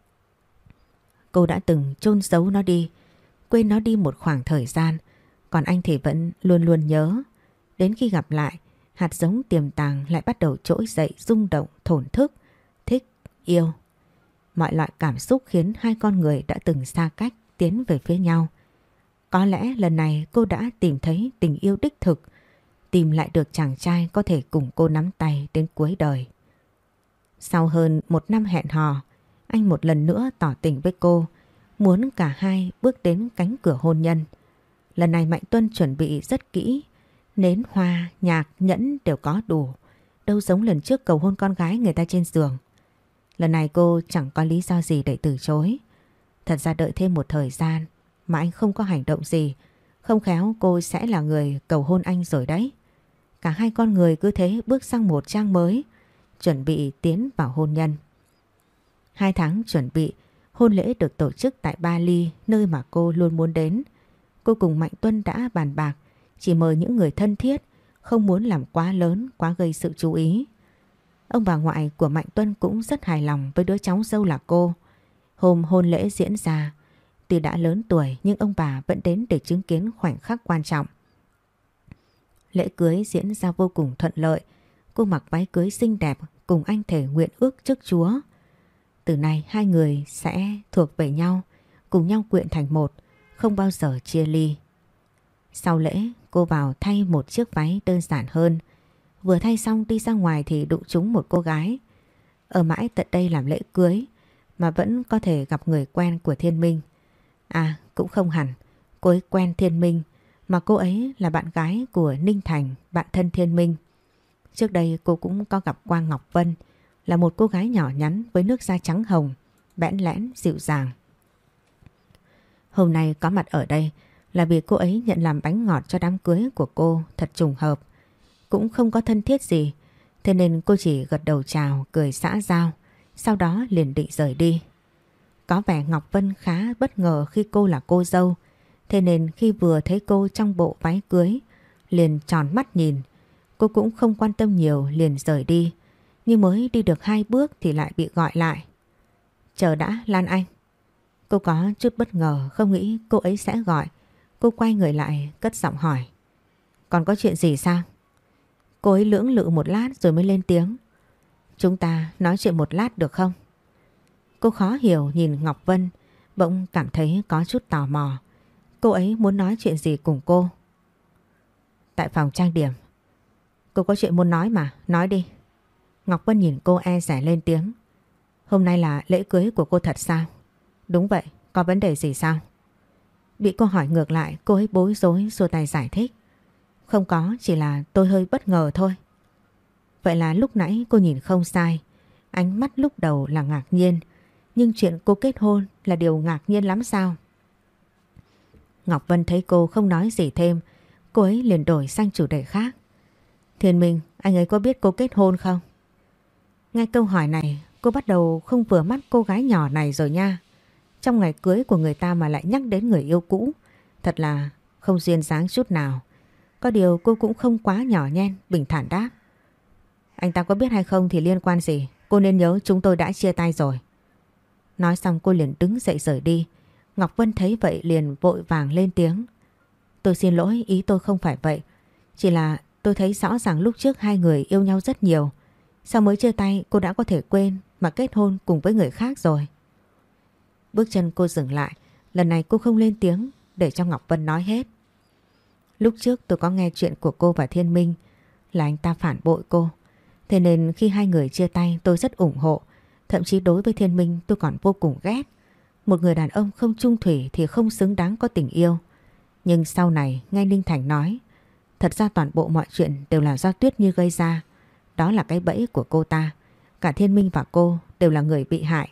Speaker 1: Cô đã từng chôn giấu nó đi, quên nó đi một khoảng thời gian, còn anh thì vẫn luôn luôn nhớ. Đến khi gặp lại, hạt giống tiềm tàng lại bắt đầu trỗi dậy, rung động, thổn thức, thích, yêu. Mọi loại cảm xúc khiến hai con người đã từng xa cách tiến về phía nhau. Có lẽ lần này cô đã tìm thấy tình yêu đích thực, tìm lại được chàng trai có thể cùng cô nắm tay đến cuối đời. Sau hơn một năm hẹn hò, anh một lần nữa tỏ tình với cô, muốn cả hai bước đến cánh cửa hôn nhân. Lần này Mạnh Tuân chuẩn bị rất kỹ, nến hoa, nhạc, nhẫn đều có đủ, đâu giống lần trước cầu hôn con gái người ta trên giường. Lần này cô chẳng có lý do gì để từ chối. Thật ra đợi thêm một thời gian mà anh không có hành động gì, không khéo cô sẽ là người cầu hôn anh rồi đấy. Cả hai con người cứ thế bước sang một trang mới, chuẩn bị tiến vào hôn nhân. Hai tháng chuẩn bị, hôn lễ được tổ chức tại Bali, nơi mà cô luôn muốn đến. Cô cùng Mạnh Tuân đã bàn bạc, chỉ mời những người thân thiết, không muốn làm quá lớn, quá gây sự chú ý. Ông bà ngoại của Mạnh Tuân cũng rất hài lòng với đứa cháu dâu là cô. Hôm hôn lễ diễn ra, tuy đã lớn tuổi nhưng ông bà vẫn đến để chứng kiến khoảnh khắc quan trọng. Lễ cưới diễn ra vô cùng thuận lợi. Cô mặc váy cưới xinh đẹp cùng anh thề nguyện ước trước Chúa. Từ nay hai người sẽ thuộc về nhau, cùng nhau quyện thành một, không bao giờ chia ly. Sau lễ, cô vào thay một chiếc váy đơn giản hơn. Vừa thay xong đi ra ngoài thì đụng trúng một cô gái. Ở mãi tận đây làm lễ cưới mà vẫn có thể gặp người quen của Thiên Minh. À, cũng không hẳn, cô ấy quen Thiên Minh mà cô ấy là bạn gái của Ninh Thành, bạn thân Thiên Minh. Trước đây cô cũng có gặp qua Ngọc Vân, là một cô gái nhỏ nhắn với nước da trắng hồng, bẽn lẽn, dịu dàng. Hôm nay có mặt ở đây là vì cô ấy nhận làm bánh ngọt cho đám cưới của cô, thật trùng hợp. Cũng không có thân thiết gì, thế nên cô chỉ gật đầu chào, cười xã giao, sau đó liền định rời đi. Có vẻ Ngọc Vân khá bất ngờ khi cô là cô dâu, thế nên khi vừa thấy cô trong bộ váy cưới, liền tròn mắt nhìn. Cô cũng không quan tâm nhiều, liền rời đi. Nhưng mới đi được hai bước thì lại bị gọi lại. Chờ đã, Lan Anh. Cô có chút bất ngờ, không nghĩ cô ấy sẽ gọi. Cô quay người lại, cất giọng hỏi. Còn có chuyện gì sao? Cô ấy lưỡng lự một lát rồi mới lên tiếng. Chúng ta nói chuyện một lát được không? Cô khó hiểu nhìn Ngọc Vân, bỗng cảm thấy có chút tò mò. Cô ấy muốn nói chuyện gì cùng cô? Tại phòng trang điểm. Cô có chuyện muốn nói mà, nói đi. Ngọc Vân nhìn cô e dè lên tiếng. Hôm nay là lễ cưới của cô thật sao? Đúng vậy, có vấn đề gì sao? Bị cô hỏi ngược lại, cô ấy bối rối xua tay giải thích. Không có, chỉ là tôi hơi bất ngờ thôi. Vậy là lúc nãy cô nhìn không sai. Ánh mắt lúc đầu là ngạc nhiên, nhưng chuyện cô kết hôn là điều ngạc nhiên lắm sao? Ngọc Vân thấy cô không nói gì thêm, cô ấy liền đổi sang chủ đề khác. Thiên Minh, anh ấy có biết cô kết hôn không? Nghe câu hỏi này, cô bắt đầu không vừa mắt cô gái nhỏ này rồi nha. Trong ngày cưới của người ta mà lại nhắc đến người yêu cũ, thật là không duyên dáng chút nào. Có điều cô cũng không quá nhỏ nhen, bình thản đáp. Anh ta có biết hay không thì liên quan gì, cô nên nhớ chúng tôi đã chia tay rồi. Nói xong cô liền đứng dậy rời đi. Ngọc Vân thấy vậy liền vội vàng lên tiếng. Tôi xin lỗi, ý tôi không phải vậy. Chỉ là tôi thấy rõ ràng lúc trước hai người yêu nhau rất nhiều. Sao mới chia tay cô đã có thể quên mà kết hôn cùng với người khác rồi? Bước chân cô dừng lại. Lần này cô không lên tiếng để cho Ngọc Vân nói hết. Lúc trước tôi có nghe chuyện của cô và Thiên Minh là anh ta phản bội cô. Thế nên khi hai người chia tay tôi rất ủng hộ. Thậm chí đối với Thiên Minh tôi còn vô cùng ghét. Một người đàn ông không chung thủy thì không xứng đáng có tình yêu. Nhưng sau này nghe Ninh Thành nói, thật ra toàn bộ mọi chuyện đều là do Tuyết Như gây ra. Đó là cái bẫy của cô ta. Cả Thiên Minh và cô đều là người bị hại.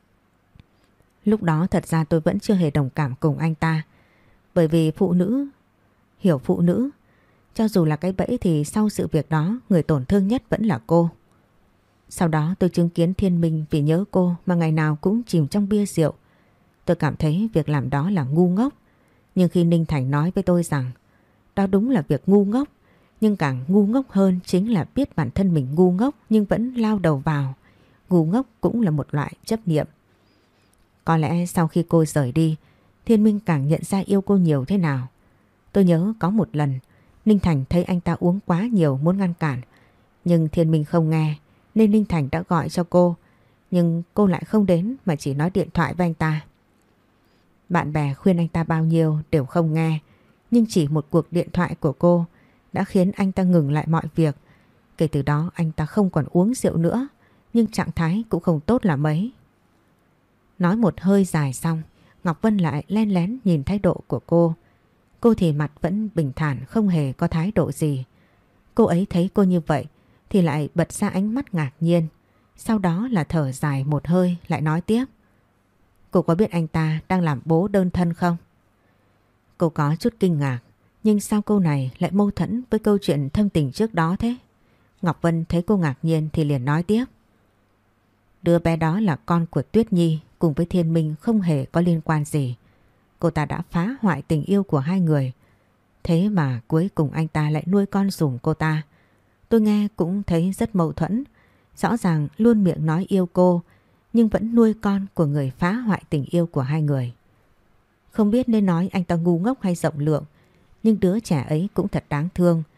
Speaker 1: Lúc đó thật ra tôi vẫn chưa hề đồng cảm cùng anh ta. Bởi vì phụ nữ hiểu phụ nữ. Cho dù là cái bẫy thì sau sự việc đó người tổn thương nhất vẫn là cô. Sau đó tôi chứng kiến Thiên Minh vì nhớ cô mà ngày nào cũng chìm trong bia rượu. Tôi cảm thấy việc làm đó là ngu ngốc. Nhưng khi Ninh Thành nói với tôi rằng đó đúng là việc ngu ngốc, nhưng càng ngu ngốc hơn chính là biết bản thân mình ngu ngốc nhưng vẫn lao đầu vào. Ngu ngốc cũng là một loại chấp niệm. Có lẽ sau khi cô rời đi, Thiên Minh càng nhận ra yêu cô nhiều thế nào. Tôi nhớ có một lần Ninh Thành thấy anh ta uống quá nhiều muốn ngăn cản, nhưng Thiên Minh không nghe nên Ninh Thành đã gọi cho cô. Nhưng cô lại không đến mà chỉ nói điện thoại với anh ta. Bạn bè khuyên anh ta bao nhiêu đều không nghe, nhưng chỉ một cuộc điện thoại của cô đã khiến anh ta ngừng lại mọi việc. Kể từ đó anh ta không còn uống rượu nữa, nhưng trạng thái cũng không tốt là mấy. Nói một hơi dài xong, Ngọc Vân lại len lén nhìn thái độ của cô. Cô thì mặt vẫn bình thản, không hề có thái độ gì. Cô ấy thấy cô như vậy thì lại bật ra ánh mắt ngạc nhiên. Sau đó là thở dài một hơi lại nói tiếp. Cô có biết anh ta đang làm bố đơn thân không? Cô có chút kinh ngạc, nhưng sao câu này lại mâu thuẫn với câu chuyện thâm tình trước đó thế? Ngọc Vân thấy cô ngạc nhiên thì liền nói tiếp. Đứa bé đó là con của Tuyết Nhi, cùng với Thiên Minh không hề có liên quan gì. Cô ta đã phá hoại tình yêu của hai người. Thế mà cuối cùng anh ta lại nuôi con dùm cô ta. Tôi nghe cũng thấy rất mâu thuẫn. Rõ ràng luôn miệng nói yêu cô, nhưng vẫn nuôi con của người phá hoại tình yêu của hai người. Không biết nên nói anh ta ngu ngốc hay rộng lượng, nhưng đứa trẻ ấy cũng thật đáng thương.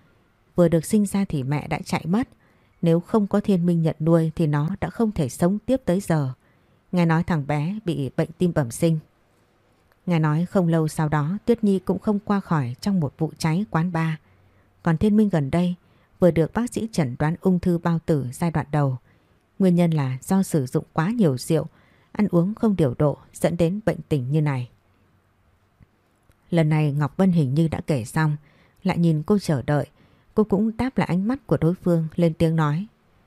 Speaker 1: Vừa được sinh ra thì mẹ đã chạy mất. Nếu không có Thiên Minh nhận nuôi thì nó đã không thể sống tiếp tới giờ. Nghe nói thằng bé bị bệnh tim bẩm sinh. Nghe nói không lâu sau đó Tuyết Nhi cũng không qua khỏi trong một vụ cháy quán bar. Còn Thiên Minh gần đây vừa được bác sĩ chẩn đoán ung thư bao tử giai đoạn đầu. Nguyên nhân là do sử dụng quá nhiều rượu, ăn uống không điều độ dẫn đến bệnh tình như này. Lần này Ngọc Vân hình như đã kể xong, lại nhìn cô chờ đợi. Cô cũng đáp lại ánh mắt của đối phương, lên tiếng nói.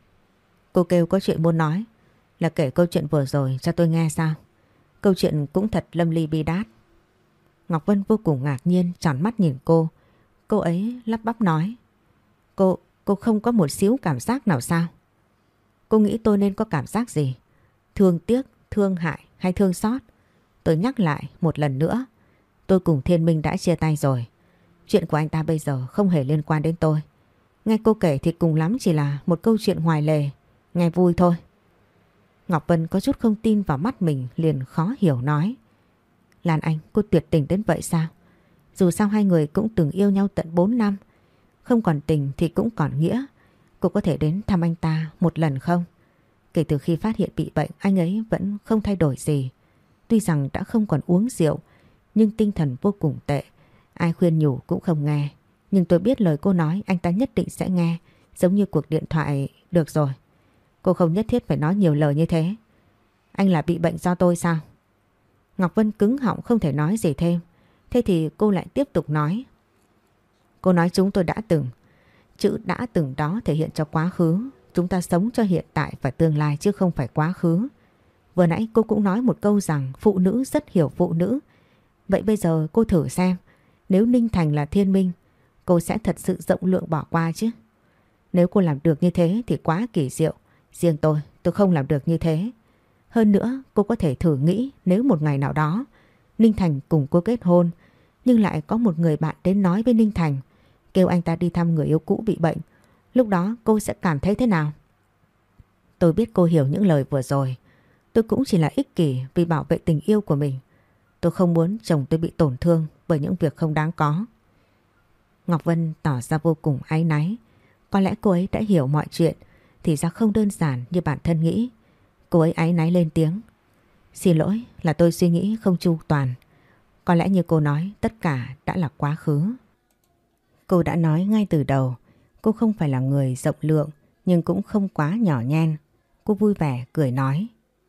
Speaker 1: Cô kêu có chuyện muốn nói, là kể câu chuyện vừa rồi cho tôi nghe sao? Câu chuyện cũng thật lâm ly bi đát. Ngọc Vân vô cùng ngạc nhiên, tròn mắt nhìn cô. Cô ấy lắp bắp nói. Cô, cô không có một xíu cảm giác nào sao? Cô nghĩ tôi nên có cảm giác gì? Thương tiếc, thương hại hay thương xót? Tôi nhắc lại một lần nữa. Tôi cùng Thiên Minh đã chia tay rồi. Chuyện của anh ta bây giờ không hề liên quan đến tôi. Nghe cô kể thì cùng lắm chỉ là một câu chuyện ngoài lề, nghe vui thôi. Ngọc Vân có chút không tin vào mắt mình, liền khó hiểu nói. Lan Anh, cô tuyệt tình đến vậy sao? Dù sao hai người cũng từng yêu nhau tận bốn năm. Không còn tình thì cũng còn nghĩa. Cô có thể đến thăm anh ta một lần không? Kể từ khi phát hiện bị bệnh, anh ấy vẫn không thay đổi gì. Tuy rằng đã không còn uống rượu, nhưng tinh thần vô cùng tệ. Ai khuyên nhủ cũng không nghe. Nhưng tôi biết lời cô nói anh ta nhất định sẽ nghe. Giống như cuộc điện thoại. Được rồi, cô không nhất thiết phải nói nhiều lời như thế. Anh là bị bệnh do tôi sao? Ngọc Vân cứng họng không thể nói gì thêm. Thế thì cô lại tiếp tục nói. Cô nói chúng tôi đã từng. Chữ đã từng đó thể hiện cho quá khứ. Chúng ta sống cho hiện tại và tương lai chứ không phải quá khứ. Vừa nãy cô cũng nói một câu rằng phụ nữ rất hiểu phụ nữ. Vậy bây giờ cô thử xem. Nếu Ninh Thành là Thiên Minh, cô sẽ thật sự rộng lượng bỏ qua chứ? Nếu cô làm được như thế thì quá kỳ diệu. Riêng tôi, tôi không làm được như thế. Hơn nữa, cô có thể thử nghĩ nếu một ngày nào đó Ninh Thành cùng cô kết hôn, nhưng lại có một người bạn đến nói với Ninh Thành, kêu anh ta đi thăm người yêu cũ bị bệnh. Lúc đó cô sẽ cảm thấy thế nào? Tôi biết cô hiểu những lời vừa rồi. Tôi cũng chỉ là ích kỷ vì bảo vệ tình yêu của mình. Tôi không muốn chồng tôi bị tổn thương bởi những việc không đáng có. Ngọc Vân tỏ ra vô cùng áy náy. Có lẽ cô ấy đã hiểu mọi chuyện, thì ra không đơn giản như bản thân nghĩ. Cô ấy áy náy lên tiếng. Xin lỗi, là tôi suy nghĩ không chu toàn. Có lẽ như cô nói, tất cả đã là quá khứ. Cô đã nói ngay từ đầu, cô không phải là người rộng lượng, nhưng cũng không quá nhỏ nhen. Cô vui vẻ cười nói.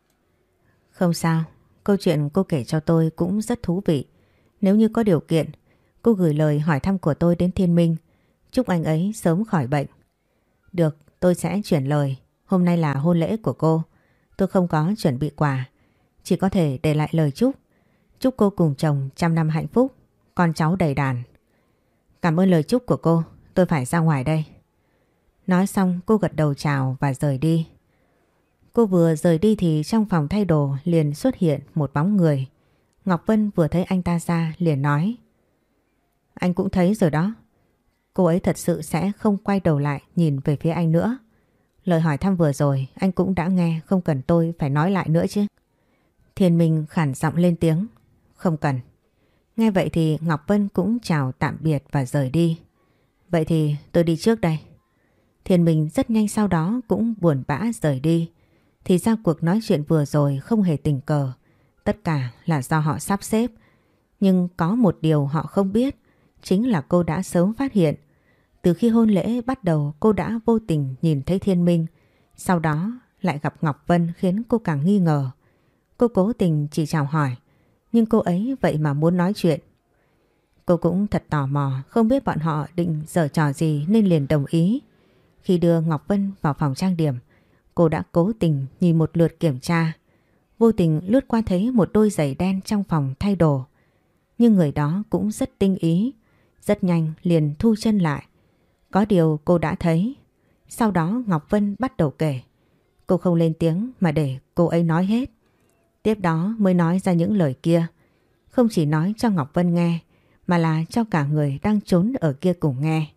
Speaker 1: Không sao, câu chuyện cô kể cho tôi cũng rất thú vị. Nếu như có điều kiện, cô gửi lời hỏi thăm của tôi đến Thiên Minh, chúc anh ấy sớm khỏi bệnh. Được, tôi sẽ chuyển lời. Hôm nay là hôn lễ của cô. Tôi không có chuẩn bị quà, chỉ có thể để lại lời chúc. Chúc cô cùng chồng trăm năm hạnh phúc, con cháu đầy đàn. Cảm ơn lời chúc của cô, tôi phải ra ngoài đây. Nói xong cô gật đầu chào và rời đi. Cô vừa rời đi thì trong phòng thay đồ liền xuất hiện một bóng người. Ngọc Vân vừa thấy anh ta ra liền nói. Anh cũng thấy rồi đó. Cô ấy thật sự sẽ không quay đầu lại nhìn về phía anh nữa. Lời hỏi thăm vừa rồi anh cũng đã nghe, không cần tôi phải nói lại nữa chứ. Thiên Minh khản giọng lên tiếng. Không cần. Nghe vậy thì Ngọc Vân cũng chào tạm biệt và rời đi. Vậy thì tôi đi trước đây. Thiên Minh rất nhanh sau đó cũng buồn bã rời đi. Thì ra cuộc nói chuyện vừa rồi không hề tình cờ. Tất cả là do họ sắp xếp. Nhưng có một điều họ không biết, chính là cô đã sớm phát hiện. Từ khi hôn lễ bắt đầu cô đã vô tình nhìn thấy Thiên Minh. Sau đó lại gặp Ngọc Vân khiến cô càng nghi ngờ. Cô cố tình chỉ chào hỏi, nhưng cô ấy vậy mà muốn nói chuyện. Cô cũng thật tò mò, không biết bọn họ định giở trò gì nên liền đồng ý. Khi đưa Ngọc Vân vào phòng trang điểm, cô đã cố tình nhìn một lượt kiểm tra. Vô tình lướt qua thấy một đôi giày đen trong phòng thay đồ. Nhưng người đó cũng rất tinh ý, rất nhanh liền thu chân lại. Có điều cô đã thấy. Sau đó Ngọc Vân bắt đầu kể. Cô không lên tiếng mà để cô ấy nói hết. Tiếp đó mới nói ra những lời kia. Không chỉ nói cho Ngọc Vân nghe, mà là cho cả người đang trốn ở kia cùng nghe.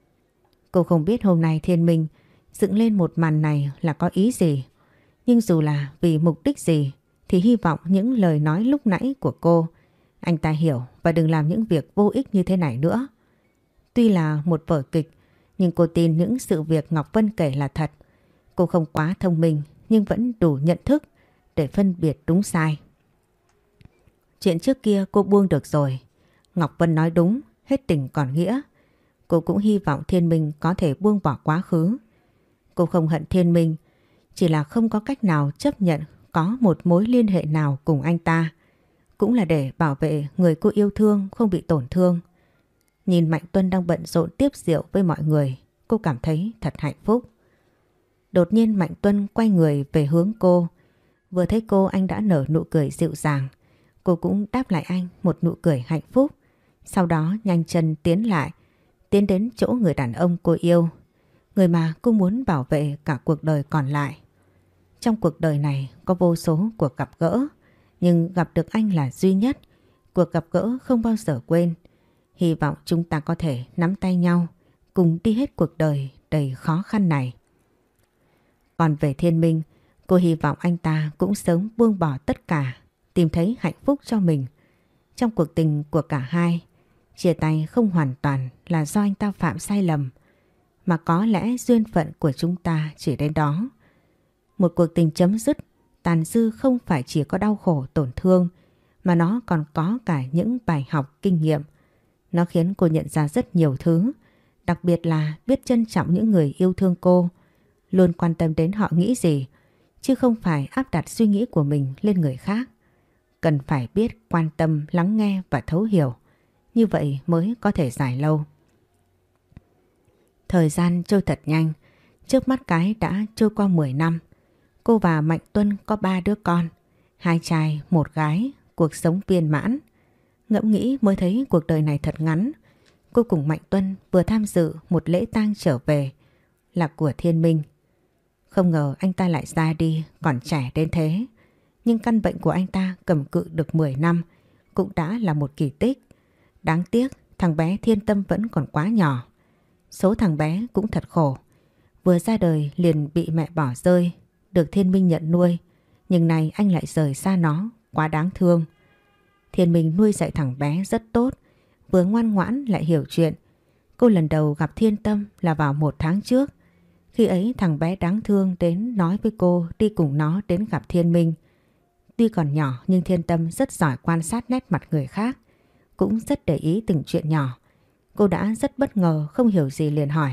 Speaker 1: Cô không biết hôm nay Thiên Minh dựng lên một màn này là có ý gì. Nhưng dù là vì mục đích gì thì hy vọng những lời nói lúc nãy của cô anh ta hiểu và đừng làm những việc vô ích như thế này nữa. Tuy là một vở kịch, Nhưng cô tin những sự việc Ngọc Vân kể là thật. Cô không quá thông minh nhưng vẫn đủ nhận thức để phân biệt đúng sai. Chuyện trước kia cô buông được rồi. Ngọc Vân nói đúng, hết tình còn nghĩa. Cô cũng hy vọng Thiên Minh có thể buông bỏ quá khứ. Cô không hận Thiên Minh, chỉ là không có cách nào chấp nhận có một mối liên hệ nào cùng anh ta. Cũng là để bảo vệ người cô yêu thương không bị tổn thương. Nhìn Mạnh Tuân đang bận rộn tiếp rượu với mọi người, cô cảm thấy thật hạnh phúc. Đột nhiên Mạnh Tuân quay người về hướng cô. Vừa thấy cô anh đã nở nụ cười dịu dàng. Cô cũng đáp lại anh một nụ cười hạnh phúc. Sau đó nhanh chân tiến lại, tiến đến chỗ người đàn ông cô yêu. Người mà cô muốn bảo vệ cả cuộc đời còn lại. Trong cuộc đời này có vô số cuộc gặp gỡ, nhưng gặp được anh là duy nhất. Cuộc gặp gỡ không bao giờ quên. Hy vọng chúng ta có thể nắm tay nhau, cùng đi hết cuộc đời đầy khó khăn này. Còn về Thiên Minh, cô hy vọng anh ta cũng sớm buông bỏ tất cả, tìm thấy hạnh phúc cho mình. Trong cuộc tình của cả hai, chia tay không hoàn toàn là do anh ta phạm sai lầm, mà có lẽ duyên phận của chúng ta chỉ đến đó. Một cuộc tình chấm dứt, tàn dư không phải chỉ có đau khổ tổn thương, mà nó còn có cả những bài học kinh nghiệm. Nó khiến cô nhận ra rất nhiều thứ, đặc biệt là biết trân trọng những người yêu thương cô, luôn quan tâm đến họ nghĩ gì, chứ không phải áp đặt suy nghĩ của mình lên người khác. Cần phải biết quan tâm, lắng nghe và thấu hiểu, như vậy mới có thể dài lâu. Thời gian trôi thật nhanh, trước mắt cái đã trôi qua mười năm. Cô và Mạnh Tuân có ba đứa con, hai trai, một gái, cuộc sống viên mãn. Ngẫm nghĩ mới thấy cuộc đời này thật ngắn. Cô cùng Mạnh Tuân vừa tham dự một lễ tang trở về, là của Thiên Minh. Không ngờ anh ta lại ra đi còn trẻ đến thế. Nhưng căn bệnh của anh ta cầm cự được mười năm cũng đã là một kỳ tích. Đáng tiếc thằng bé Thiên Tâm vẫn còn quá nhỏ. Số thằng bé cũng thật khổ. Vừa ra đời liền bị mẹ bỏ rơi, được Thiên Minh nhận nuôi. Nhưng nay anh lại rời xa nó, quá đáng thương. Thiên Minh nuôi dạy thằng bé rất tốt, vừa ngoan ngoãn lại hiểu chuyện. Cô lần đầu gặp Thiên Tâm là vào một tháng trước. Khi ấy thằng bé đáng thương đến nói với cô đi cùng nó đến gặp Thiên Minh. Tuy còn nhỏ nhưng Thiên Tâm rất giỏi quan sát nét mặt người khác, cũng rất để ý từng chuyện nhỏ. Cô đã rất bất ngờ, không hiểu gì liền hỏi: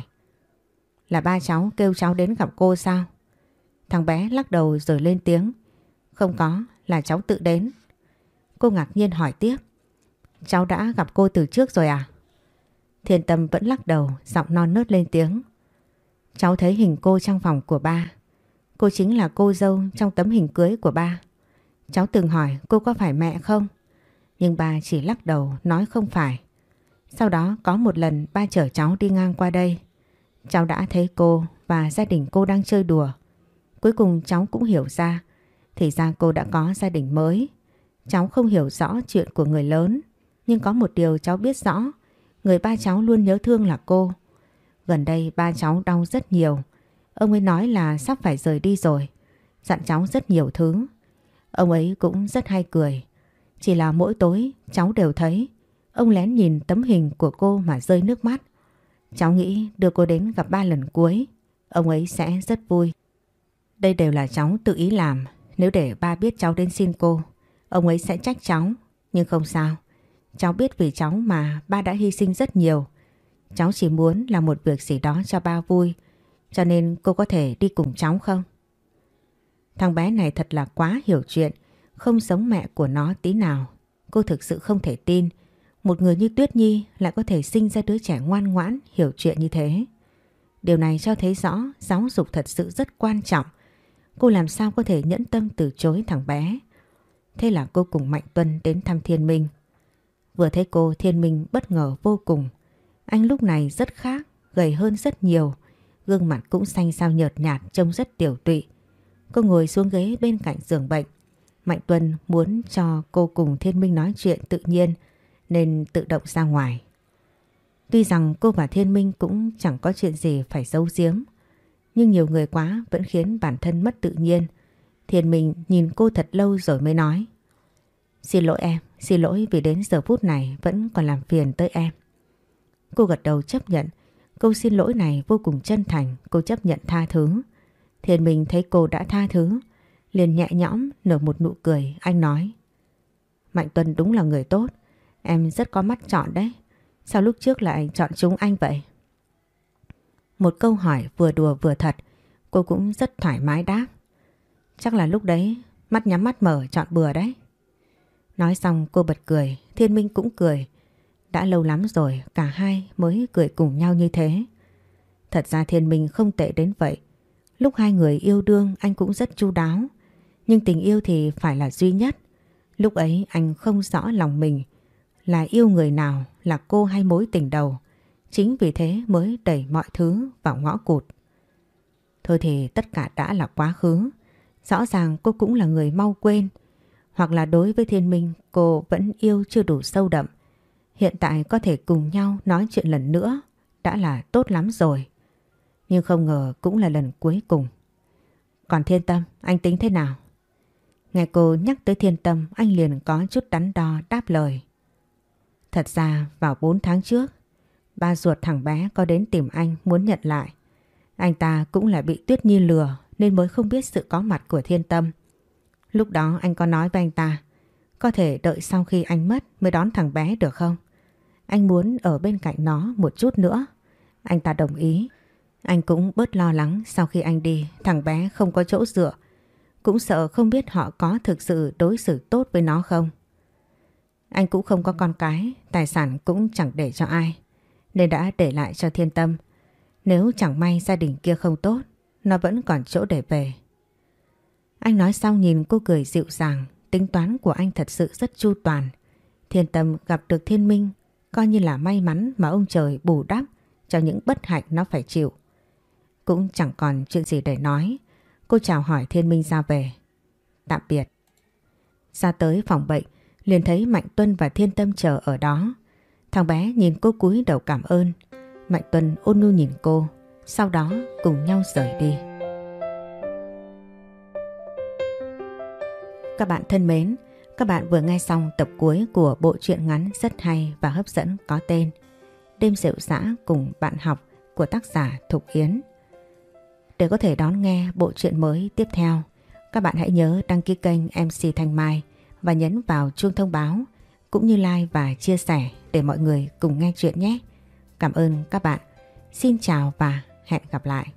Speaker 1: là ba cháu kêu cháu đến gặp cô sao? Thằng bé lắc đầu rồi lên tiếng: không có, là cháu tự đến. Cô ngạc nhiên hỏi tiếp: cháu đã gặp cô từ trước rồi à? Thiên Tâm vẫn lắc đầu, giọng non nớt lên tiếng: cháu thấy hình cô trong phòng của ba. Cô chính là cô dâu trong tấm hình cưới của ba. Cháu từng hỏi cô có phải mẹ không? Nhưng ba chỉ lắc đầu nói không phải. Sau đó có một lần ba chở cháu đi ngang qua đây. Cháu đã thấy cô và gia đình cô đang chơi đùa. Cuối cùng cháu cũng hiểu ra, thì ra cô đã có gia đình mới. Cháu không hiểu rõ chuyện của người lớn, nhưng có một điều cháu biết rõ, người ba cháu luôn nhớ thương là cô. Gần đây ba cháu đau rất nhiều. Ông ấy nói là sắp phải rời đi rồi, dặn cháu rất nhiều thứ. Ông ấy cũng rất hay cười. Chỉ là mỗi tối cháu đều thấy ông lén nhìn tấm hình của cô mà rơi nước mắt. Cháu nghĩ đưa cô đến gặp ba lần cuối, ông ấy sẽ rất vui. Đây đều là cháu tự ý làm. Nếu để ba biết cháu đến xin cô, ông ấy sẽ trách cháu. Nhưng không sao, cháu biết vì cháu mà ba đã hy sinh rất nhiều. Cháu chỉ muốn làm một việc gì đó cho ba vui, cho nên cô có thể đi cùng cháu không? Thằng bé này thật là quá hiểu chuyện, không giống mẹ của nó tí nào. Cô thực sự không thể tin một người như Tuyết Nhi lại có thể sinh ra đứa trẻ ngoan ngoãn, hiểu chuyện như thế. Điều này cho thấy rõ giáo dục thật sự rất quan trọng. Cô làm sao có thể nhẫn tâm từ chối thằng bé. Thế là cô cùng Mạnh Tuân đến thăm Thiên Minh. Vừa thấy cô, Thiên Minh bất ngờ vô cùng. Anh lúc này rất khác, gầy hơn rất nhiều. Gương mặt cũng xanh xao nhợt nhạt, trông rất tiểu tụy. Cô ngồi xuống ghế bên cạnh giường bệnh. Mạnh Tuân muốn cho cô cùng Thiên Minh nói chuyện tự nhiên nên tự động ra ngoài. Tuy rằng cô và Thiên Minh cũng chẳng có chuyện gì phải giấu giếm, nhưng nhiều người quá vẫn khiến bản thân mất tự nhiên. Thiên Minh nhìn cô thật lâu rồi mới nói: xin lỗi em, xin lỗi vì đến giờ phút này vẫn còn làm phiền tới em. Cô gật đầu chấp nhận. Câu xin lỗi này vô cùng chân thành, cô chấp nhận tha thứ. Thiên Minh thấy cô đã tha thứ, liền nhẹ nhõm nở một nụ cười. Anh nói: Mạnh Tuân đúng là người tốt, em rất có mắt chọn đấy. Sao lúc trước lại chọn chúng anh vậy? Một câu hỏi vừa đùa vừa thật, cô cũng rất thoải mái đáp: Chắc là lúc đấy mắt nhắm mắt mở chọn bừa đấy. Nói xong cô bật cười, Thiên Minh cũng cười. Đã lâu lắm rồi cả hai mới cười cùng nhau như thế. Thật ra Thiên Minh không tệ đến vậy. Lúc hai người yêu đương anh cũng rất chu đáo. Nhưng tình yêu thì phải là duy nhất. Lúc ấy anh không rõ lòng mình là yêu người nào, là cô hay mối tình đầu. Chính vì thế mới đẩy mọi thứ vào ngõ cụt. Thôi thì tất cả đã là quá khứ. Rõ ràng cô cũng là người mau quên. Hoặc là đối với Thiên Minh cô vẫn yêu chưa đủ sâu đậm. Hiện tại có thể cùng nhau nói chuyện lần nữa đã là tốt lắm rồi. Nhưng không ngờ cũng là lần cuối cùng. Còn Thiên Tâm, anh tính thế nào? Nghe cô nhắc tới Thiên Tâm, anh liền có chút đắn đo đáp lời. Thật ra vào bốn tháng trước, ba ruột thằng bé có đến tìm anh muốn nhận lại. Anh ta cũng là bị Tuyết Nhi lừa nên mới không biết sự có mặt của Thiên Tâm. Lúc đó anh có nói với anh ta, có thể đợi sau khi anh mất mới đón thằng bé được không? Anh muốn ở bên cạnh nó một chút nữa. Anh ta đồng ý. Anh cũng bớt lo lắng sau khi anh đi, thằng bé không có chỗ dựa. Cũng sợ không biết họ có thực sự đối xử tốt với nó không. Anh cũng không có con cái, tài sản cũng chẳng để cho ai, nên đã để lại cho Thiên Tâm. Nếu chẳng may gia đình kia không tốt, nó vẫn còn chỗ để về. Anh nói xong nhìn cô cười dịu dàng. Tính toán của anh thật sự rất chu toàn. Thiên Tâm gặp được Thiên Minh coi như là may mắn mà ông trời bù đắp cho những bất hạnh nó phải chịu. Cũng chẳng còn chuyện gì để nói. Cô chào hỏi Thiên Minh ra về. Tạm biệt. Ra tới phòng bệnh liền thấy Mạnh Tuân và Thiên Tâm chờ ở đó. Thằng bé nhìn cô cúi đầu cảm ơn. Mạnh Tuân ôn nhu nhìn cô, sau đó cùng nhau rời đi. Các bạn thân mến, các bạn vừa nghe xong tập cuối của bộ truyện ngắn rất hay và hấp dẫn có tên Đêm Rượu Dã Cùng Bạn Học của tác giả Thục Yến. Để có thể đón nghe bộ truyện mới tiếp theo, các bạn hãy nhớ đăng ký kênh em xê Thanh Mai và nhấn vào chuông thông báo cũng như like và chia sẻ để mọi người cùng nghe chuyện nhé. Cảm ơn các bạn. Xin chào và hẹn gặp lại.